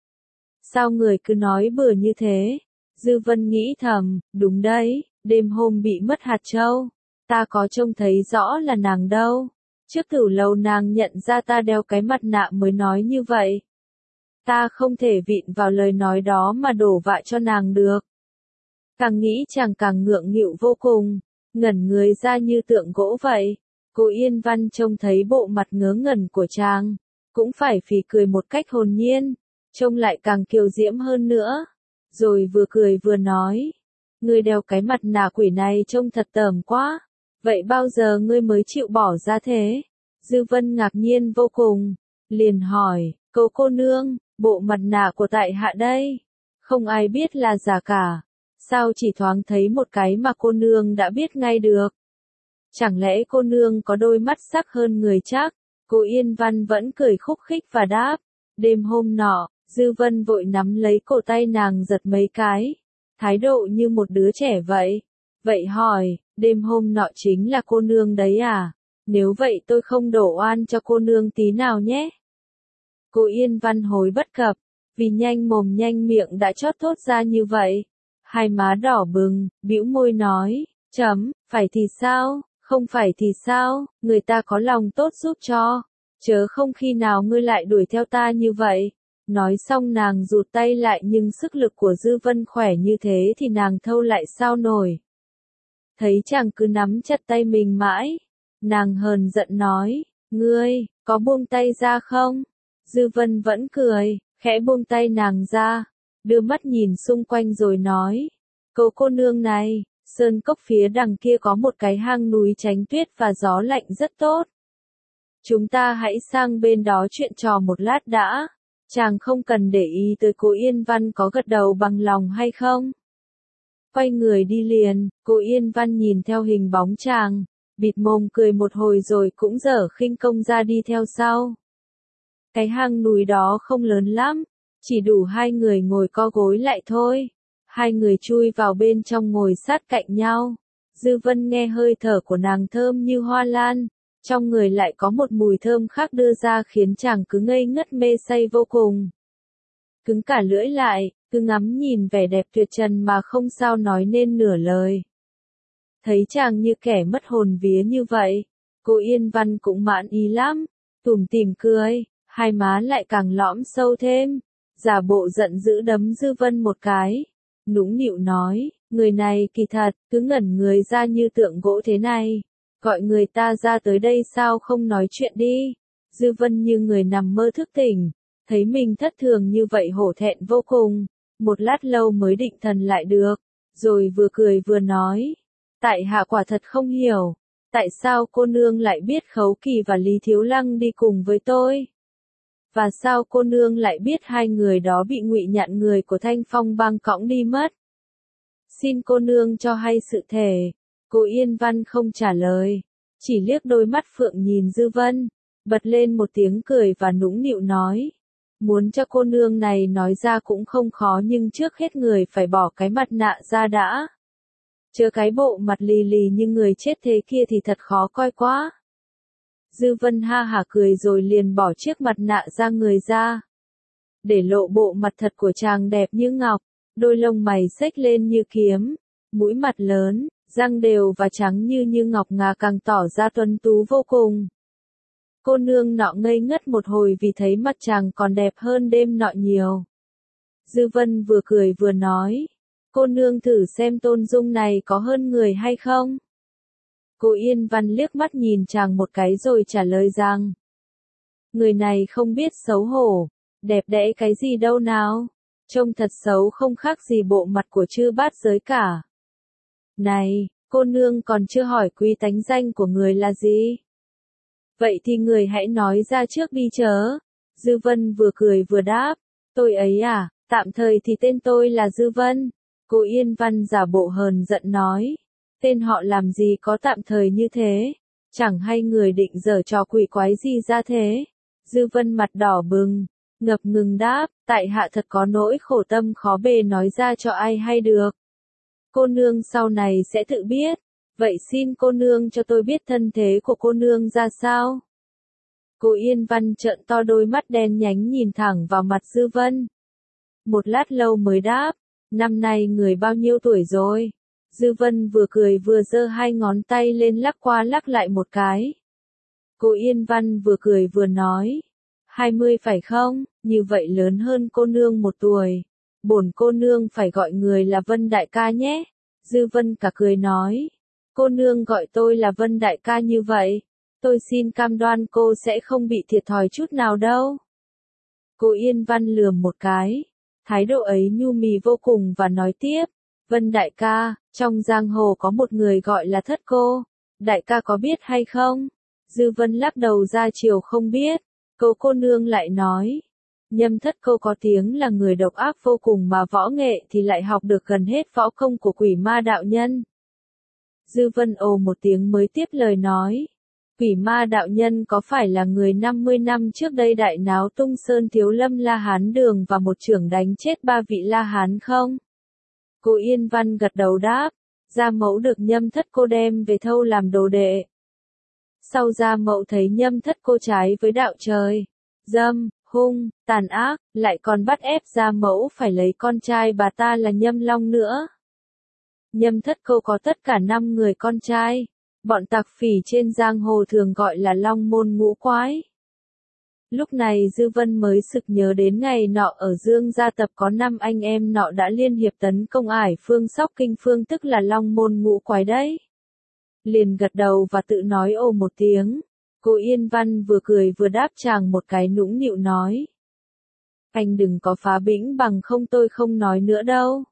Sao người cứ nói bừa như thế? Dư Vân nghĩ thầm, đúng đấy, đêm hôm bị mất hạt châu. Ta có trông thấy rõ là nàng đâu. Trước Tử Lầu nàng nhận ra ta đeo cái mặt nạ mới nói như vậy. Ta không thể vịn vào lời nói đó mà đổ vạ cho nàng được. Càng nghĩ chàng càng ngượng nghịu vô cùng, ngẩn người ra như tượng gỗ vậy. Cô Yên Văn trông thấy bộ mặt ngớ ngẩn của chàng, cũng phải phì cười một cách hồn nhiên, trông lại càng kiều diễm hơn nữa. Rồi vừa cười vừa nói, ngươi đeo cái mặt nạ quỷ này trông thật tởm quá, vậy bao giờ ngươi mới chịu bỏ ra thế? Dư Vân ngạc nhiên vô cùng, liền hỏi, cô nương, bộ mặt nạ của tại hạ đây, không ai biết là giả cả, sao chỉ thoáng thấy một cái mà cô nương đã biết ngay được? Chẳng lẽ cô nương có đôi mắt sắc hơn người chắc? Cô Yên Văn vẫn cười khúc khích và đáp, đêm hôm nọ, Dư Vân vội nắm lấy cổ tay nàng giật mấy cái, thái độ như một đứa trẻ vậy. Vậy hỏi, đêm hôm nọ chính là cô nương đấy à? Nếu vậy tôi không đổ oan cho cô nương tí nào nhé. Cô Yên Văn hối bất cập, vì nhanh mồm nhanh miệng đã chót thốt ra như vậy. Hai má đỏ bừng, bĩu môi nói, phải thì sao, không phải thì sao, người ta có lòng tốt giúp cho, chớ không khi nào ngươi lại đuổi theo ta như vậy. Nói xong nàng rụt tay lại nhưng sức lực của Dư Vân khỏe như thế thì nàng thâu lại sao nổi. Thấy chàng cứ nắm chặt tay mình mãi, nàng hờn giận nói, ngươi, có buông tay ra không? Dư Vân vẫn cười, khẽ buông tay nàng ra, đưa mắt nhìn xung quanh rồi nói, cô nương này, sơn cốc phía đằng kia có một cái hang núi tránh tuyết và gió lạnh rất tốt. Chúng ta hãy sang bên đó chuyện trò một lát đã. Chàng không cần để ý tới cô Yên Văn có gật đầu bằng lòng hay không. Quay người đi liền, cô Yên Văn nhìn theo hình bóng chàng, bịt mồm cười một hồi rồi cũng dở khinh công ra đi theo sau. Cái hang núi đó không lớn lắm, chỉ đủ hai người ngồi co gối lại thôi. Hai người chui vào bên trong ngồi sát cạnh nhau. Dư Vân nghe hơi thở của nàng thơm như hoa lan, trong người lại có một mùi thơm khác đưa ra khiến chàng cứ ngây ngất mê say vô cùng. Cứng cả lưỡi lại, cứ ngắm nhìn vẻ đẹp tuyệt trần mà không sao nói nên nửa lời. Thấy chàng như kẻ mất hồn vía như vậy, cô Yên Văn cũng mãn ý lắm, tủm tỉm cười, hai má lại càng lõm sâu thêm, giả bộ giận dữ đấm Dư Vân một cái, nũng nịu nói, người này kỳ thật, cứ ngẩn người ra như tượng gỗ thế này. Gọi người ta ra tới đây sao không nói chuyện đi. Dư Vân như người nằm mơ thức tỉnh, thấy mình thất thường như vậy hổ thẹn vô cùng, một lát lâu mới định thần lại được, rồi vừa cười vừa nói, tại hạ quả thật không hiểu, tại sao cô nương lại biết Khấu Kỳ và Lý Thiếu Lăng đi cùng với tôi? Và sao cô nương lại biết hai người đó bị Ngụy Nhạn người của Thanh Phong bang cõng đi mất? Xin cô nương cho hay sự thể. Cô Yên Văn không trả lời, chỉ liếc đôi mắt phượng nhìn Dư Vân, bật lên một tiếng cười và nũng nịu nói, muốn cho cô nương này nói ra cũng không khó nhưng trước hết người phải bỏ cái mặt nạ ra đã. Chớ cái bộ mặt lì lì như người chết thế kia thì thật khó coi quá. Dư Vân ha hả cười rồi liền bỏ chiếc mặt nạ ra người ra, để lộ bộ mặt thật của chàng đẹp như ngọc, đôi lông mày xếch lên như kiếm, mũi mặt lớn, răng đều và trắng như ngọc ngà càng tỏ ra tuấn tú vô cùng. Cô nương nọ ngây ngất một hồi vì thấy mặt chàng còn đẹp hơn đêm nọ nhiều. Dư Vân vừa cười vừa nói, cô nương thử xem tôn dung này có hơn người hay không? Cô Yên Văn liếc mắt nhìn chàng một cái rồi trả lời rằng, người này không biết xấu hổ, đẹp đẽ cái gì đâu nào, trông thật xấu không khác gì bộ mặt của chư bát giới cả. Này, cô nương còn chưa hỏi quý tánh danh của người là gì? Vậy thì người hãy nói ra trước đi chớ. Dư Vân vừa cười vừa đáp, tôi ấy à, tạm thời thì tên tôi là Dư Vân. Cô Yên Văn giả bộ hờn giận nói, tên họ làm gì có tạm thời như thế, chẳng hay người định giở trò quỷ quái gì ra thế. Dư Vân mặt đỏ bừng, ngập ngừng đáp, tại hạ thật có nỗi khổ tâm khó bề nói ra cho ai hay được. Cô nương sau này sẽ tự biết, vậy xin cô nương cho tôi biết thân thế của cô nương ra sao. Cô Yên Văn trợn to đôi mắt đen nhánh nhìn thẳng vào mặt Dư Vân. Một lát lâu mới đáp, năm nay người bao nhiêu tuổi rồi? Dư Vân vừa cười vừa giơ hai ngón tay lên lắc qua lắc lại một cái. Cô Yên Văn vừa cười vừa nói, 20 phải không, như vậy lớn hơn cô nương một tuổi. Bổn cô nương phải gọi người là Vân đại ca nhé. Dư Vân cả cười nói, cô nương gọi tôi là Vân đại ca như vậy, tôi xin cam đoan cô sẽ không bị thiệt thòi chút nào đâu. Cô Yên Văn lườm một cái, thái độ ấy nhu mì vô cùng và nói tiếp, Vân đại ca, trong giang hồ có một người gọi là Thất cô, đại ca có biết hay không? Dư Vân lắc đầu ra chiều không biết. Cô nương lại nói, Nhâm Thất cô có tiếng là người độc ác vô cùng mà võ nghệ thì lại học được gần hết võ công của Quỷ Ma đạo nhân. Dư Vân ồ một tiếng mới tiếp lời nói, Quỷ Ma đạo nhân có phải là người 50 năm trước đây đại náo Tung Sơn Thiếu Lâm La Hán Đường và một chưởng đánh chết 3 vị La Hán không? Cô Yên Văn gật đầu đáp, Gia Mẫu được Nhâm Thất cô đem về thâu làm đồ đệ. Sau Gia Mẫu thấy Nhâm Thất cô trái với đạo trời, dâm, hung, tàn ác, lại còn bắt ép Gia Mẫu phải lấy con trai bà ta là Nhâm Long nữa. Nhâm Thất cô có tất cả 5 người con trai, bọn tặc phỉ trên giang hồ thường gọi là Long môn ngũ quái. Lúc này Dư Vân mới sực nhớ đến ngày nọ ở Dương Gia Tập có 5 anh em nọ đã liên hiệp tấn công Ải Phương Sóc Kinh Phương tức là Long môn ngũ quái đấy. Liền gật đầu và tự nói ồ một tiếng. Cô Yên Văn vừa cười vừa đáp chàng một cái nũng nịu nói, anh đừng có phá bĩnh bằng không tôi không nói nữa đâu.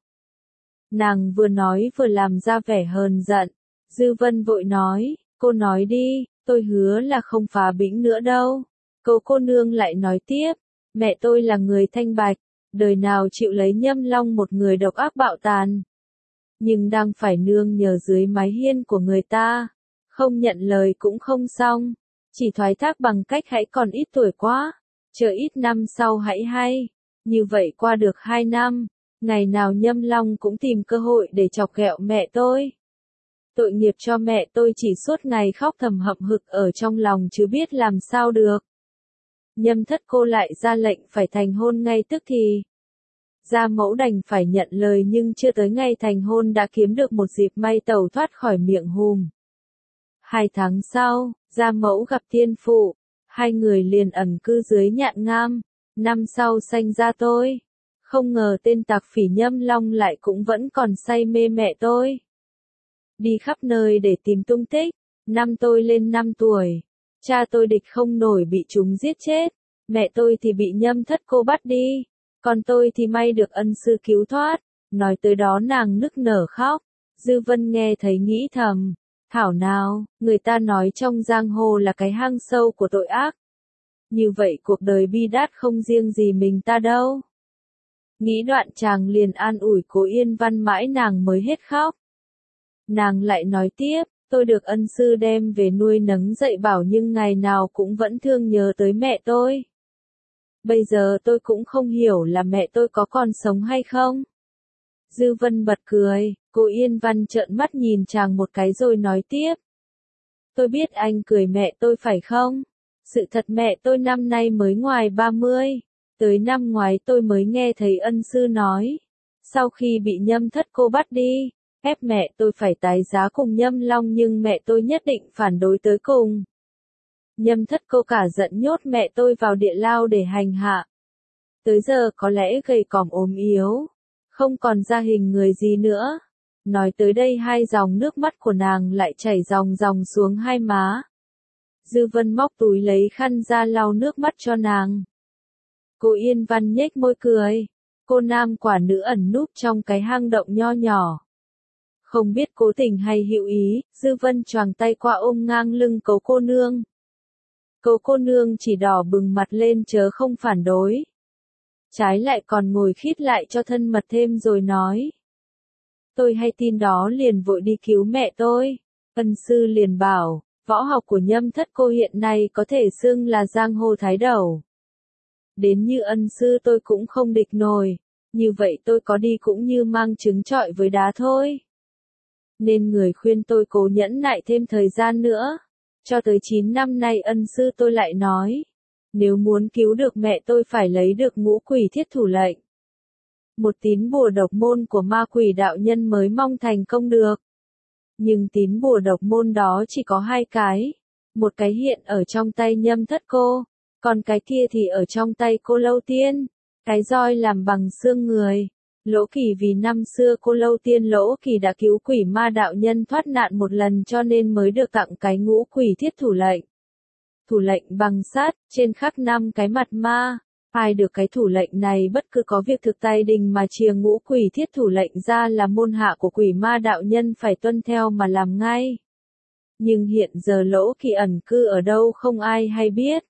Nàng vừa nói vừa làm ra vẻ hờn giận. Dư Vân vội nói, cô nói đi, tôi hứa là không phá bĩnh nữa đâu. Cô nương lại nói tiếp, mẹ tôi là người thanh bạch, đời nào chịu lấy Nhâm Long một người độc ác bạo tàn. Nhưng đang phải nương nhờ dưới mái hiên của người ta, không nhận lời cũng không xong, chỉ thoái thác bằng cách hãy còn ít tuổi quá, chờ ít năm sau hãy hay. Như vậy qua được 2 năm, ngày nào Nhâm Long cũng tìm cơ hội để chọc ghẹo mẹ tôi. Tội nghiệp cho mẹ tôi chỉ suốt ngày khóc thầm hậm hực ở trong lòng chứ biết làm sao được. Nhâm Thất cô lại ra lệnh phải thành hôn ngay tức thì. Gia Mẫu đành phải nhận lời nhưng chưa tới ngày thành hôn đã kiếm được một dịp may tẩu thoát khỏi miệng hùm. 2 tháng sau, Gia Mẫu gặp Thiên Phụ, hai người liền ẩn cư dưới Nhạn Ngam, năm sau sanh ra tôi. Không ngờ tên tặc phỉ Nhâm Long lại cũng vẫn còn say mê mẹ tôi. Đi khắp nơi để tìm tung tích, năm tôi lên 5 tuổi, cha tôi địch không nổi bị chúng giết chết, mẹ tôi thì bị Nhâm Thất cô bắt đi, còn tôi thì may được ân sư cứu thoát. Nói tới đó nàng nức nở khóc. Dư Vân nghe thấy nghĩ thầm, thảo nào, người ta nói trong giang hồ là cái hang sâu của tội ác. Như vậy cuộc đời bi đát không riêng gì mình ta đâu. Nghĩ đoạn chàng liền an ủi cô Yên Văn mãi nàng mới hết khóc. Nàng lại nói tiếp, tôi được ân sư đem về nuôi nấng dạy bảo nhưng ngày nào cũng vẫn thương nhớ tới mẹ tôi. Bây giờ tôi cũng không hiểu là mẹ tôi có còn sống hay không. Dư Vân bật cười, cô Yên Văn trợn mắt nhìn chàng một cái rồi nói tiếp. Tôi biết anh cười mẹ tôi phải không? Sự thật mẹ tôi năm nay mới ngoài 30, tới năm ngoái tôi mới nghe thấy ân sư nói. Sau khi bị Nhâm Thất cô bắt đi, ép mẹ tôi phải tái giá cùng Nhâm Long nhưng mẹ tôi nhất định phản đối tới cùng. Nhâm Thất cô cả giận nhốt mẹ tôi vào địa lao để hành hạ. Tới giờ có lẽ gầy còm ốm yếu, không còn ra hình người gì nữa. Nói tới đây hai dòng nước mắt của nàng lại chảy ròng ròng xuống hai má. Dư Vân móc túi lấy khăn ra lau nước mắt cho nàng. Cô Yên Văn nhếch môi cười. Cô nam quả nữ ẩn núp trong cái hang động nho nhỏ. Không biết cố tình hay hữu ý, Dư Vân choàng tay qua ôm ngang lưng cô nương. Cô nương chỉ đỏ bừng mặt lên chớ không phản đối. Trái lại còn ngồi khít lại cho thân mật thêm rồi nói. Tôi hay tin đó liền vội đi cứu mẹ tôi. Ân sư liền bảo, võ học của Nhâm thất cô hiện nay có thể xưng là giang hồ thái đầu. Đến như ân sư tôi cũng không địch nổi, như vậy tôi có đi cũng như mang trứng trọi với đá thôi. Nên người khuyên tôi cố nhẫn nại thêm thời gian nữa. Cho tới 9 năm nay ân sư tôi lại nói, nếu muốn cứu được mẹ tôi phải lấy được ngũ quỷ thiết thủ lệnh. Một tín bùa độc môn của ma quỷ đạo nhân mới mong thành công được. Nhưng tín bùa độc môn đó chỉ có 2 cái. Một cái hiện ở trong tay Nhâm thất cô, còn cái kia thì ở trong tay Cô Lâu Tiên. Cái roi làm bằng xương người. Lỗ Kỳ vì năm xưa Cô Lâu Tiên Lỗ Kỳ đã cứu quỷ ma đạo nhân thoát nạn một lần cho nên mới được tặng cái ngũ quỷ thiết thủ lệnh. Thủ lệnh bằng sắt, trên khắc 5 cái mặt ma. Ai được cái thủ lệnh này bất cứ có việc thực tay đình mà chìa ngũ quỷ thiết thủ lệnh ra là môn hạ của quỷ ma đạo nhân phải tuân theo mà làm ngay. Nhưng hiện giờ Lỗ Kỳ ẩn cư ở đâu không ai hay biết.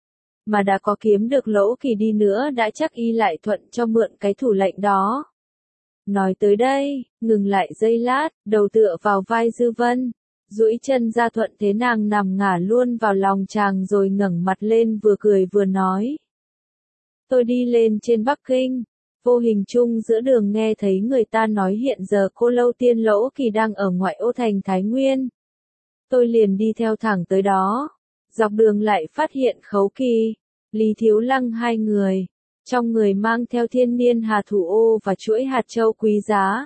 Mà đã có kiếm được Lỗ Kỳ đi nữa đã chắc y lại thuận cho mượn cái thủ lệnh đó. Nói tới đây, ngừng lại giây lát, đầu tựa vào vai Dư Vân, duỗi chân ra thuận thế nàng nằm ngả luôn vào lòng chàng rồi ngẩng mặt lên vừa cười vừa nói. Tôi đi lên trên Bắc Kinh, vô hình chung giữa đường nghe thấy người ta nói hiện giờ Cô Lâu Tiên Lỗ Kỳ đang ở ngoại ô thành Thái Nguyên. Tôi liền đi theo thẳng tới đó, dọc đường lại phát hiện Khấu Kỳ, Lý Thiếu Lăng 2 người, trong người mang theo thiên niên hà thủ ô và chuỗi hạt châu quý giá.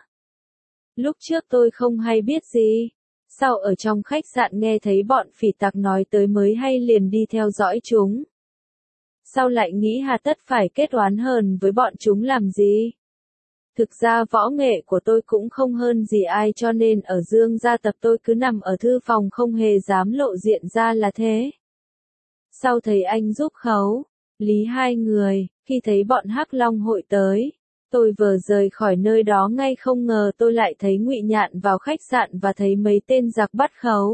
Lúc trước tôi không hay biết gì, sau ở trong khách sạn nghe thấy bọn phỉ tặc nói tới mới hay liền đi theo dõi chúng. Sau lại nghĩ hà tất phải kết oán hờn với bọn chúng làm gì. Thực ra võ nghệ của tôi cũng không hơn gì ai cho nên ở Dương gia tập tôi cứ nằm ở thư phòng không hề dám lộ diện ra là thế. Sau thấy anh giúp Khấu, Lý 2 người, khi thấy bọn Hắc Long hội tới, tôi vừa rời khỏi nơi đó ngay không ngờ tôi lại thấy Ngụy Nhạn vào khách sạn và thấy mấy tên giặc bắt Khấu.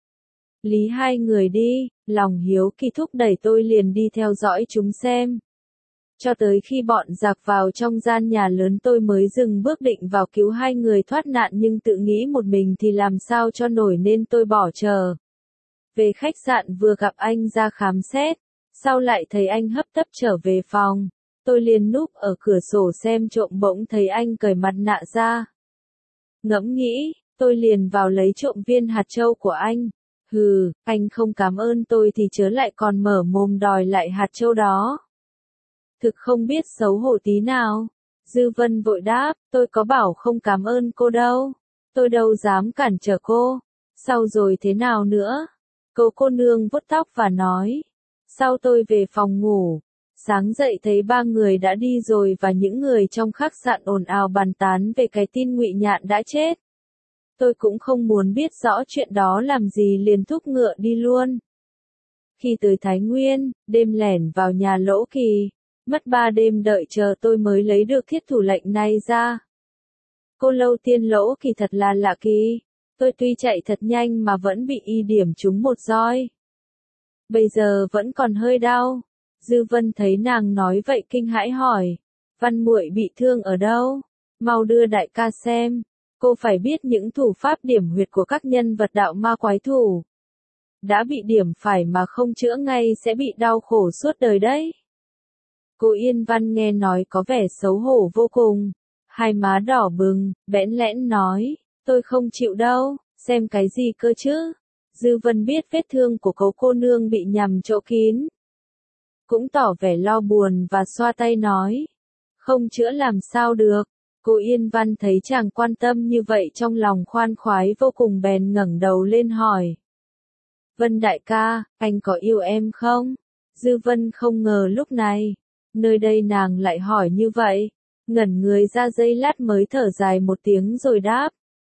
Lý 2 người đi, lòng hiếu kỳ thúc đẩy tôi liền đi theo dõi chúng xem. Cho tới khi bọn giặc vào trong gian nhà lớn tôi mới dừng bước định vào cứu 2 người thoát nạn nhưng tự nghĩ một mình thì làm sao cho nổi nên tôi bỏ chờ. Về khách sạn vừa gặp anh ra khám xét, sau lại thấy anh hấp tấp trở về phòng. Tôi liền núp ở cửa sổ xem trộm bỗng thấy anh cởi mặt nạ ra. Ngẫm nghĩ, tôi liền vào lấy trộm viên hạt châu của anh. Hừ, anh không cảm ơn tôi thì chớ lại còn mở mồm đòi lại hạt châu đó. Thực không biết xấu hổ tí nào. Dư Vân vội đáp, tôi có bảo không cảm ơn cô đâu. Tôi đâu dám cản trở cô. Sau rồi thế nào nữa? Cô nương vuốt tóc và nói. Sau tôi về phòng ngủ. Sáng dậy thấy 3 người đã đi rồi và những người trong khách sạn ồn ào bàn tán về cái tin Ngụy Nhạn đã chết. Tôi cũng không muốn biết rõ chuyện đó làm gì liền thúc ngựa đi luôn. Khi tới Thái Nguyên, đêm lẻn vào nhà Lỗ Kỳ, mất 3 đêm đợi chờ tôi mới lấy được thiết thủ lệnh này ra. Cô Lâu Tiên Lỗ Kỳ thật là lạ kỳ, tôi tuy chạy thật nhanh mà vẫn bị y điểm trúng một roi. Bây giờ vẫn còn hơi đau. Dư Vân thấy nàng nói vậy kinh hãi hỏi, Văn muội bị thương ở đâu? Mau đưa đại ca xem. Cô phải biết những thủ pháp điểm huyệt của các nhân vật đạo ma quái thủ. Đã bị điểm phải mà không chữa ngay sẽ bị đau khổ suốt đời đấy. Cô Yên Văn nghe nói có vẻ xấu hổ vô cùng. 2 má đỏ bừng, bẽn lẽn nói, tôi không chịu đâu, xem cái gì cơ chứ. Dư Vân biết vết thương của cô nương bị nhằm chỗ kín. Cũng tỏ vẻ lo buồn và xoa tay nói, không chữa làm sao được. Cô Yên Văn thấy chàng quan tâm như vậy trong lòng khoan khoái vô cùng bèn ngẩng đầu lên hỏi. Vân đại ca, anh có yêu em không? Dư Vân không ngờ lúc này, nơi đây nàng lại hỏi như vậy, ngẩn người ra giây lát mới thở dài một tiếng rồi đáp.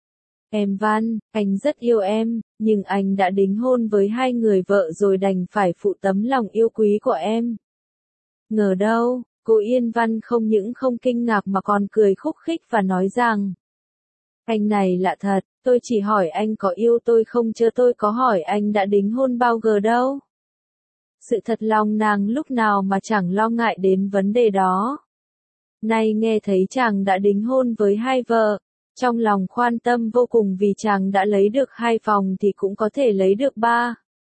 Em Văn, anh rất yêu em, nhưng anh đã đính hôn với 2 người vợ rồi đành phải phụ tấm lòng yêu quý của em. Ngờ đâu. Cô Yên Văn không những không kinh ngạc mà còn cười khúc khích và nói rằng, anh này lạ thật, tôi chỉ hỏi anh có yêu tôi không chứ tôi có hỏi anh đã đính hôn bao giờ đâu. Sự thật lòng nàng lúc nào mà chẳng lo ngại đến vấn đề đó. Nay nghe thấy chàng đã đính hôn với hai vợ, trong lòng khoan tâm vô cùng vì chàng đã lấy được 2 phòng thì cũng có thể lấy được 3,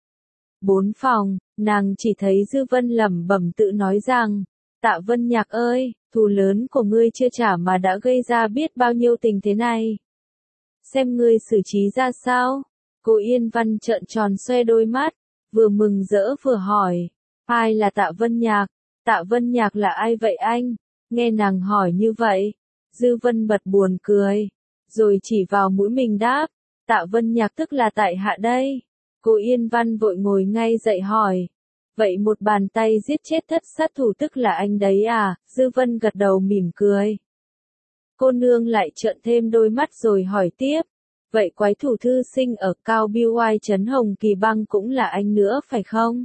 4 phòng, nàng chỉ thấy Dư Vân lẩm bẩm tự nói rằng, Tạ Vân Nhạc ơi, thù lớn của ngươi chưa trả mà đã gây ra biết bao nhiêu tình thế này. Xem ngươi xử trí ra sao? Cô Yên Văn trợn tròn xoe đôi mắt, vừa mừng rỡ vừa hỏi, ai là Tạ Vân Nhạc? Tạ Vân Nhạc là ai vậy anh? Nghe nàng hỏi như vậy, Dư Vân bật buồn cười, rồi chỉ vào mũi mình đáp, Tạ Vân Nhạc tức là tại hạ đây. Cô Yên Văn vội ngồi ngay dậy hỏi, vậy một bàn tay giết chết thất sát thủ tức là anh đấy à? Dư Vân gật đầu mỉm cười. Cô nương lại trợn thêm đôi mắt rồi hỏi tiếp, vậy quái thủ thư sinh ở Cao Biêu Oai trấn Hồng Kỳ Băng cũng là anh nữa phải không?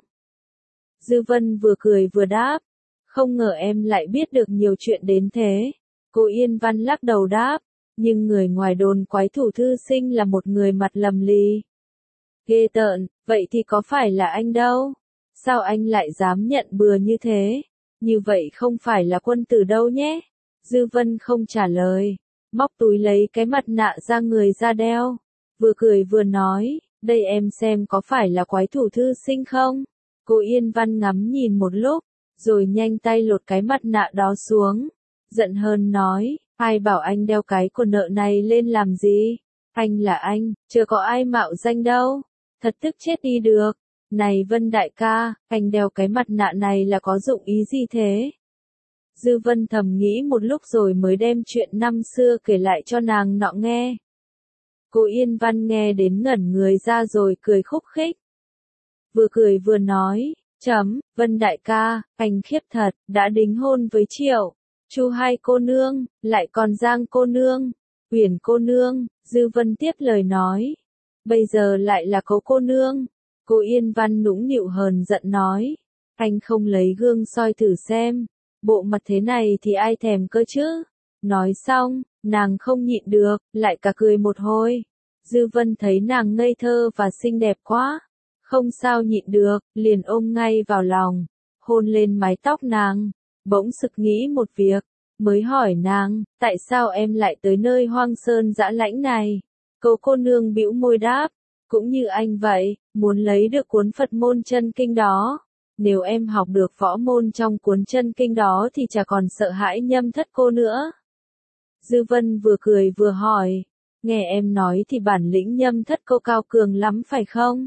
Dư Vân vừa cười vừa đáp, không ngờ em lại biết được nhiều chuyện đến thế. Cô Yên Văn lắc đầu đáp, nhưng người ngoài đồn quái thủ thư sinh là một người mặt lầm lì. Ghê tợn, vậy thì có phải là anh đâu? Sao anh lại dám nhận bừa như thế? Như vậy không phải là quân tử đâu nhé. Dư Vân không trả lời, móc túi lấy cái mặt nạ ra người ra đeo, vừa cười vừa nói, đây em xem có phải là quái thủ thư sinh không? Cô Yên Văn ngắm nhìn một lúc, rồi nhanh tay lột cái mặt nạ đó xuống, giận hơn nói, ai bảo anh đeo cái con nợ này lên làm gì? Anh là anh, chưa có ai mạo danh đâu. Thật tức chết đi được. Này Vân đại ca, anh đeo cái mặt nạ này là có dụng ý gì thế? Dư Vân thầm nghĩ một lúc rồi mới đem chuyện năm xưa kể lại cho nàng nọ nghe. Cô Yên Văn nghe đến ngẩn người ra rồi cười khúc khích. Vừa cười vừa nói, Vân đại ca, anh khiếp thật, đã đính hôn với Triệu, Chu hai cô nương, lại còn Giang cô nương, Huyền cô nương. Dư Vân tiếp lời nói, bây giờ lại là cô nương. Cô Yên Văn nũng nịu hờn giận nói, anh không lấy gương soi thử xem, bộ mặt thế này thì ai thèm cơ chứ. Nói xong, nàng không nhịn được, lại cả cười một hồi. Dư Vân thấy nàng ngây thơ và xinh đẹp quá, không sao nhịn được, liền ôm ngay vào lòng, hôn lên mái tóc nàng, bỗng sực nghĩ một việc, mới hỏi nàng, tại sao em lại tới nơi hoang sơn dã lãnh này? Cô nương bĩu môi đáp, cũng như anh vậy, muốn lấy được cuốn Phật môn chân kinh đó. Nếu em học được võ môn trong cuốn chân kinh đó thì chả còn sợ hãi Nhâm thất cô nữa. Dư Vân vừa cười vừa hỏi, nghe em nói thì bản lĩnh Nhâm thất cô cao cường lắm phải không?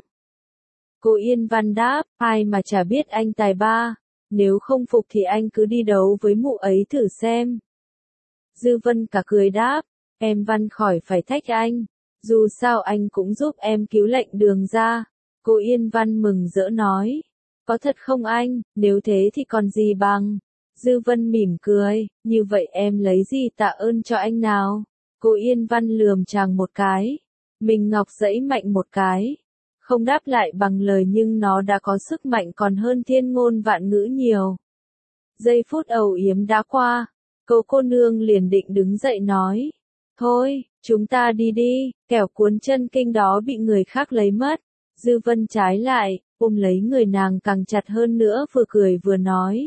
Cô Yên Văn đáp, ai mà chả biết anh tài ba, nếu không phục thì anh cứ đi đấu với mụ ấy thử xem. Dư Vân cả cười đáp, em Văn khỏi phải thách anh, dù sao anh cũng giúp em cứu lệnh đường ra. Cô Yên Văn mừng rỡ nói, có thật không anh, nếu thế thì còn gì bằng. Dư Vân mỉm cười, như vậy em lấy gì tạ ơn cho anh nào? Cô Yên Văn lườm chàng một cái, mình ngọc giãy mạnh một cái, không đáp lại bằng lời nhưng nó đã có sức mạnh còn hơn thiên ngôn vạn ngữ nhiều. Giây phút âu yếm đã qua, cô nương liền định đứng dậy nói, thôi, chúng ta đi đi, kẻo cuốn chân kinh đó bị người khác lấy mất. Dư Vân trái lại, ôm lấy người nàng càng chặt hơn nữa vừa cười vừa nói.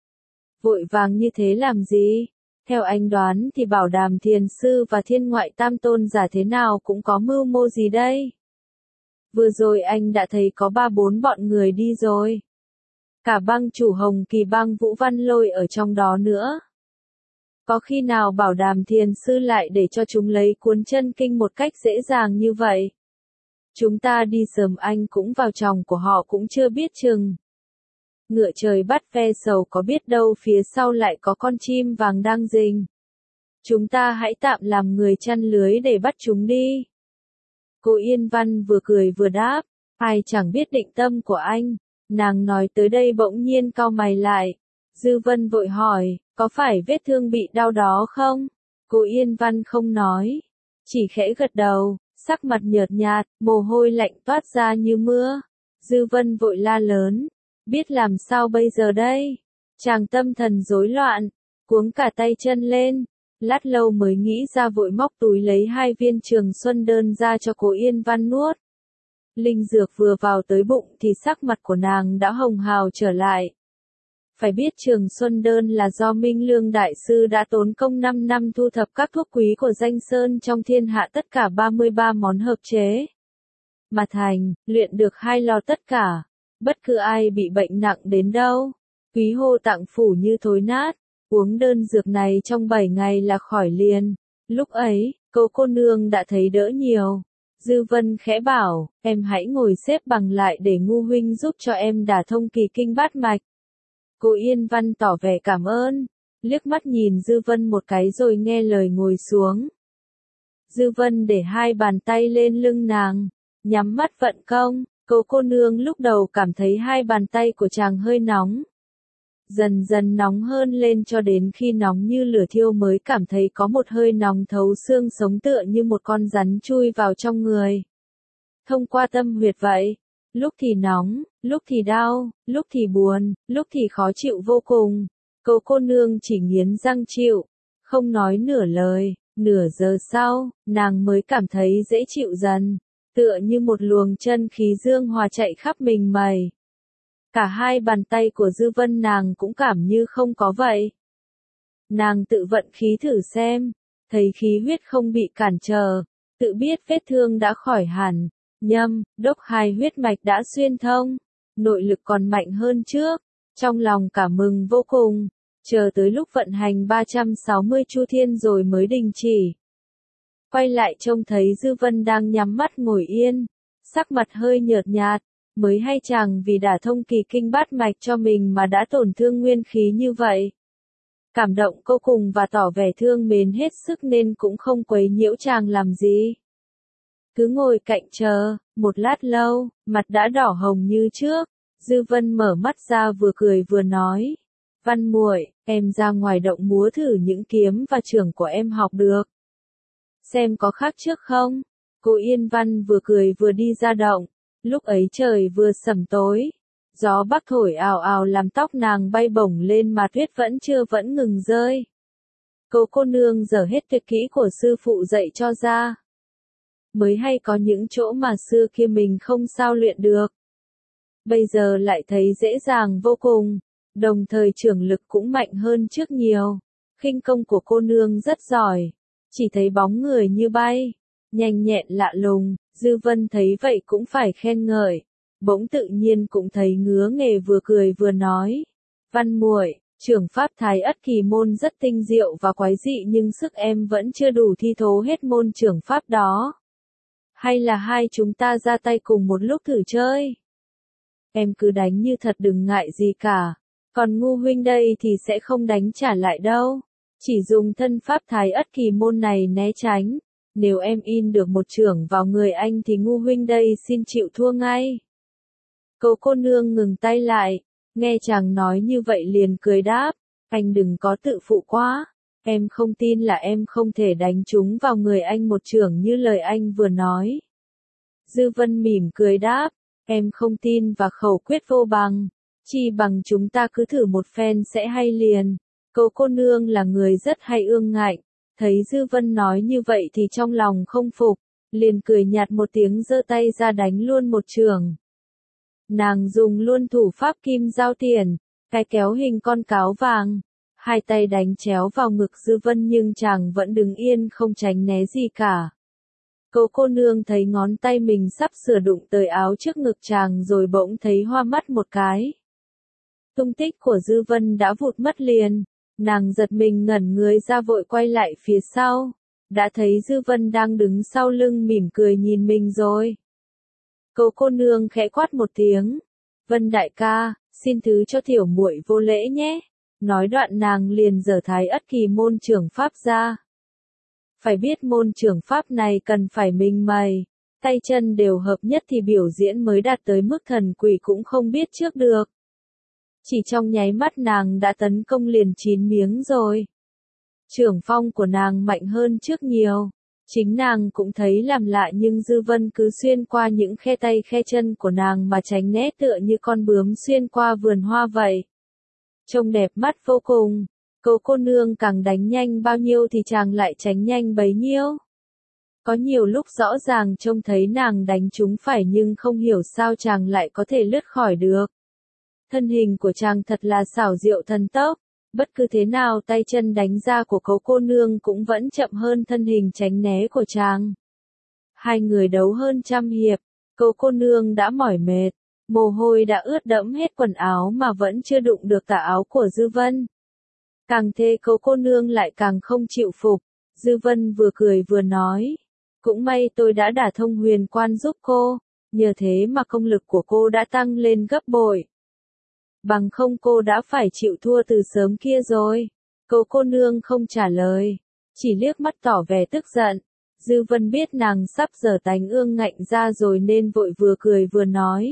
Vội vàng như thế làm gì? Theo anh đoán thì Bảo Đàm Thiền Sư và Thiên Ngoại Tam Tôn giả thế nào cũng có mưu mô gì đây? Vừa rồi anh đã thấy có 3-4 bọn người đi rồi. Cả bang chủ Hồng Kỳ Bang Vũ Văn Lôi ở trong đó nữa. Có khi nào Bảo Đàm Thiền Sư lại để cho chúng lấy cuốn chân kinh một cách dễ dàng như vậy? Chúng ta đi sớm anh cũng vào chòng của họ cũng chưa biết chừng. Ngựa trời bắt ve sầu có biết đâu phía sau lại có con chim vàng đang rình. Chúng ta hãy tạm làm người chăn lưới để bắt chúng đi. Cô Yên Văn vừa cười vừa đáp, ai chẳng biết định tâm của anh. Nàng nói tới đây bỗng nhiên cau mày lại. Dư Vân vội hỏi, có phải vết thương bị đau đó không? Cô Yên Văn không nói, chỉ khẽ gật đầu, sắc mặt nhợt nhạt, mồ hôi lạnh toát ra như mưa. Dư Vân vội la lớn, biết làm sao bây giờ đây? Chàng tâm thần rối loạn, cuống cả tay chân lên, lát lâu mới nghĩ ra vội móc túi lấy 2 viên Trường Xuân đơn ra cho cô Yên Văn nuốt. Linh dược vừa vào tới bụng thì sắc mặt của nàng đã hồng hào trở lại. Phải biết Trường Xuân Đơn là do Minh Lương Đại Sư đã tốn công 5 năm thu thập các thuốc quý của danh sơn trong thiên hạ tất cả 33 món hợp chế. Mà thành, luyện được 2 lò tất cả. Bất cứ ai bị bệnh nặng đến đâu. Quý Hồ Tạng phủ như thối nát. Uống đơn dược này trong 7 ngày là khỏi liền. Lúc ấy, cô nương đã thấy đỡ nhiều. Dư Vân khẽ bảo, em hãy ngồi xếp bằng lại để Ngu huynh giúp cho em đả thông kỳ kinh bát mạch. Cô Yên Văn tỏ vẻ cảm ơn, liếc mắt nhìn Dư Vân một cái rồi nghe lời ngồi xuống. Dư Vân để 2 bàn tay lên lưng nàng, nhắm mắt vận công, cô nương lúc đầu cảm thấy 2 bàn tay của chàng hơi nóng. Dần dần nóng hơn lên cho đến khi nóng như lửa thiêu mới cảm thấy có một hơi nóng thấu xương sống tựa như một con rắn chui vào trong người. Thông qua tâm huyệt vậy, lúc thì nóng, lúc thì đau, lúc thì buồn, lúc thì khó chịu vô cùng. Cô nương chỉ nghiến răng chịu, không nói nửa lời, nửa giờ sau, nàng mới cảm thấy dễ chịu dần, tựa như một luồng chân khí dương hòa chạy khắp mình mẩy. Cả 2 bàn tay của Dư Vân nàng cũng cảm như không có vậy. Nàng tự vận khí thử xem, thấy khí huyết không bị cản trở, tự biết vết thương đã khỏi hẳn, nhâm, đốc 2 huyết mạch đã xuyên thông, nội lực còn mạnh hơn trước, trong lòng cảm mừng vô cùng, chờ tới lúc vận hành 360 chu thiên rồi mới đình chỉ. Quay lại trông thấy Dư Vân đang nhắm mắt ngồi yên, sắc mặt hơi nhợt nhạt. Mới hay chàng vì đả thông kỳ kinh bát mạch cho mình mà đã tổn thương nguyên khí như vậy. Cảm động cô cùng và tỏ vẻ thương mến hết sức nên cũng không quấy nhiễu chàng làm gì. Cứ ngồi cạnh chờ, một lát lâu, mặt đã đỏ hồng như trước. Dư Vân mở mắt ra vừa cười vừa nói. Văn muội, em ra ngoài động múa thử những kiếm và chưởng của em học được. Xem có khác trước không? Cô Yên Văn vừa cười vừa đi ra động. Lúc ấy trời vừa sẩm tối, gió bắc thổi ào ào làm tóc nàng bay bổng lên mà tuyết vẫn ngừng rơi. Cô nương dở hết tuyệt kỹ của sư phụ dạy cho ra. Mới hay có những chỗ mà xưa kia mình không sao luyện được. Bây giờ lại thấy dễ dàng vô cùng, đồng thời trưởng lực cũng mạnh hơn trước nhiều. Khinh công của cô nương rất giỏi, chỉ thấy bóng người như bay, nhanh nhẹn lạ lùng. Dư Vân thấy vậy cũng phải khen ngợi, bỗng tự nhiên cũng thấy ngứa nghề vừa cười vừa nói. Văn muội, trưởng pháp Thái Ất Kỳ môn rất tinh diệu và quái dị nhưng sức em vẫn chưa đủ thi thố hết môn trưởng pháp đó. Hay là hai chúng ta ra tay cùng một lúc thử chơi? Em cứ đánh như thật đừng ngại gì cả, còn Ngu huynh đây thì sẽ không đánh trả lại đâu, chỉ dùng thân pháp Thái Ất Kỳ môn này né tránh. Nếu em in được một chưởng vào người anh thì Ngu huynh đây xin chịu thua ngay. Cô nương ngừng tay lại, nghe chàng nói như vậy liền cười đáp, anh đừng có tự phụ quá, em không tin là em không thể đánh trúng vào người anh một chưởng như lời anh vừa nói. Dư Vân mỉm cười đáp, em không tin và khẩu quyết vô bằng, chi bằng chúng ta cứ thử một phen sẽ hay liền. Cô nương là người rất hay ương ngạnh. Thấy Dư Vân nói như vậy thì trong lòng không phục, liền cười nhạt một tiếng giơ tay ra đánh luôn một chưởng. Nàng dùng luôn thủ pháp kim giao tiền, cái kéo hình con cáo vàng, 2 tay đánh chéo vào ngực Dư Vân nhưng chàng vẫn đứng yên không tránh né gì cả. Cô nương thấy ngón tay mình sắp sửa đụng tới áo trước ngực chàng rồi bỗng thấy hoa mắt một cái. Tung tích của Dư Vân đã vụt mất liền. Nàng giật mình ngẩn người ra vội quay lại phía sau, đã thấy Dư Vân đang đứng sau lưng mỉm cười nhìn mình rồi. Cô nương khẽ quát một tiếng, Vân đại ca, xin thứ cho tiểu muội vô lễ nhé. Nói đoạn nàng liền giở Thái Ất Kỳ môn trưởng pháp ra. Phải biết môn trưởng pháp này cần phải minh mày, tay chân đều hợp nhất thì biểu diễn mới đạt tới mức thần quỷ cũng không biết trước được. Chỉ trong nháy mắt nàng đã tấn công liền 9 miếng rồi. Trưởng phong của nàng mạnh hơn trước nhiều. Chính nàng cũng thấy làm lạ nhưng Dư Vân cứ xuyên qua những khe tay khe chân của nàng mà tránh né tựa như con bướm xuyên qua vườn hoa vậy. Trông đẹp mắt vô cùng. Cô nương càng đánh nhanh bao nhiêu thì chàng lại tránh nhanh bấy nhiêu. Có nhiều lúc rõ ràng trông thấy nàng đánh trúng phải nhưng không hiểu sao chàng lại có thể lướt khỏi được. Thân hình của chàng thật là xảo diệu thần tốc, bất cứ thế nào tay chân đánh ra của Cố cô nương cũng vẫn chậm hơn thân hình tránh né của chàng. Hai người đấu hơn trăm hiệp, Cố cô nương đã mỏi mệt, mồ hôi đã ướt đẫm hết quần áo mà vẫn chưa đụng được tà áo của Dư Vân. Càng thế Cố cô nương lại càng không chịu phục, Dư Vân vừa cười vừa nói, cũng may tôi đã đả thông huyền quan giúp cô, nhờ thế mà công lực của cô đã tăng lên gấp bội. Bằng không cô đã phải chịu thua từ sớm kia rồi. Cố cô nương không trả lời, chỉ liếc mắt tỏ vẻ tức giận. Dư Vân biết nàng sắp giở tánh ương ngạnh ra rồi nên vội vừa cười vừa nói.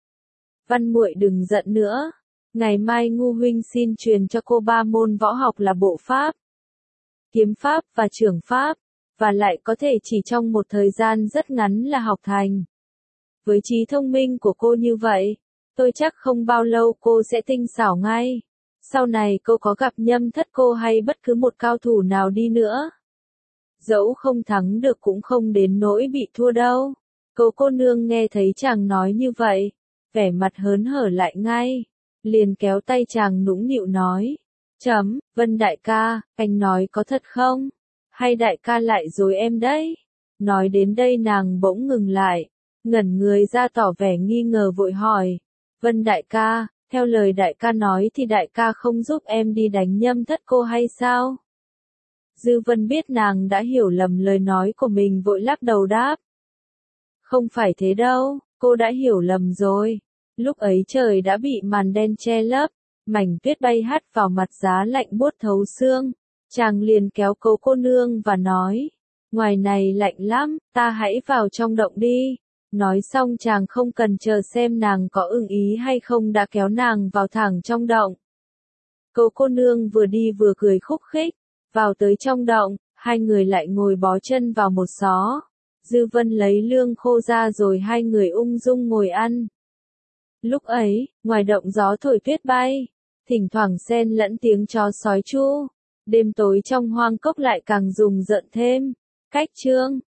Văn muội đừng giận nữa, ngày mai Ngu huynh xin truyền cho cô 3 môn võ học là bộ pháp, kiếm pháp và trưởng pháp, và lại có thể chỉ trong một thời gian rất ngắn là học thành. Với trí thông minh của cô như vậy, tôi chắc không bao lâu cô sẽ tinh xảo ngay. Sau này cô có gặp Nhâm Thất Cô hay bất cứ một cao thủ nào đi nữa, dẫu không thắng được cũng không đến nỗi bị thua đâu. Cố cô nương nghe thấy chàng nói như vậy, vẻ mặt hớn hở lại ngay, liền kéo tay chàng nũng nịu nói. Vân đại ca, anh nói có thật không? Hay đại ca lại dối em đấy? Nói đến đây nàng bỗng ngừng lại, ngẩn người ra tỏ vẻ nghi ngờ vội hỏi. Vân đại ca, theo lời đại ca nói thì đại ca không giúp em đi đánh Nhâm Thất Cô hay sao? Dư Vân biết nàng đã hiểu lầm lời nói của mình vội lắc đầu đáp. Không phải thế đâu, cô đã hiểu lầm rồi. Lúc ấy trời đã bị màn đen che lấp, mảnh tuyết bay hắt vào mặt giá lạnh buốt thấu xương. Chàng liền kéo Cố cô nương và nói, ngoài này lạnh lắm, ta hãy vào trong động đi. Nói xong chàng không cần chờ xem nàng có ưng ý hay không đã kéo nàng vào thẳng trong động. Cố cô nương vừa đi vừa cười khúc khích, vào tới trong động, hai người lại ngồi bó chân vào một xó. Dư Vân lấy lương khô ra rồi hai người ung dung ngồi ăn. Lúc ấy, ngoài động gió thổi tuyết bay, thỉnh thoảng xen lẫn tiếng chó sói chu. Đêm tối trong hoang cốc lại càng rùng rợn thêm. Cách chương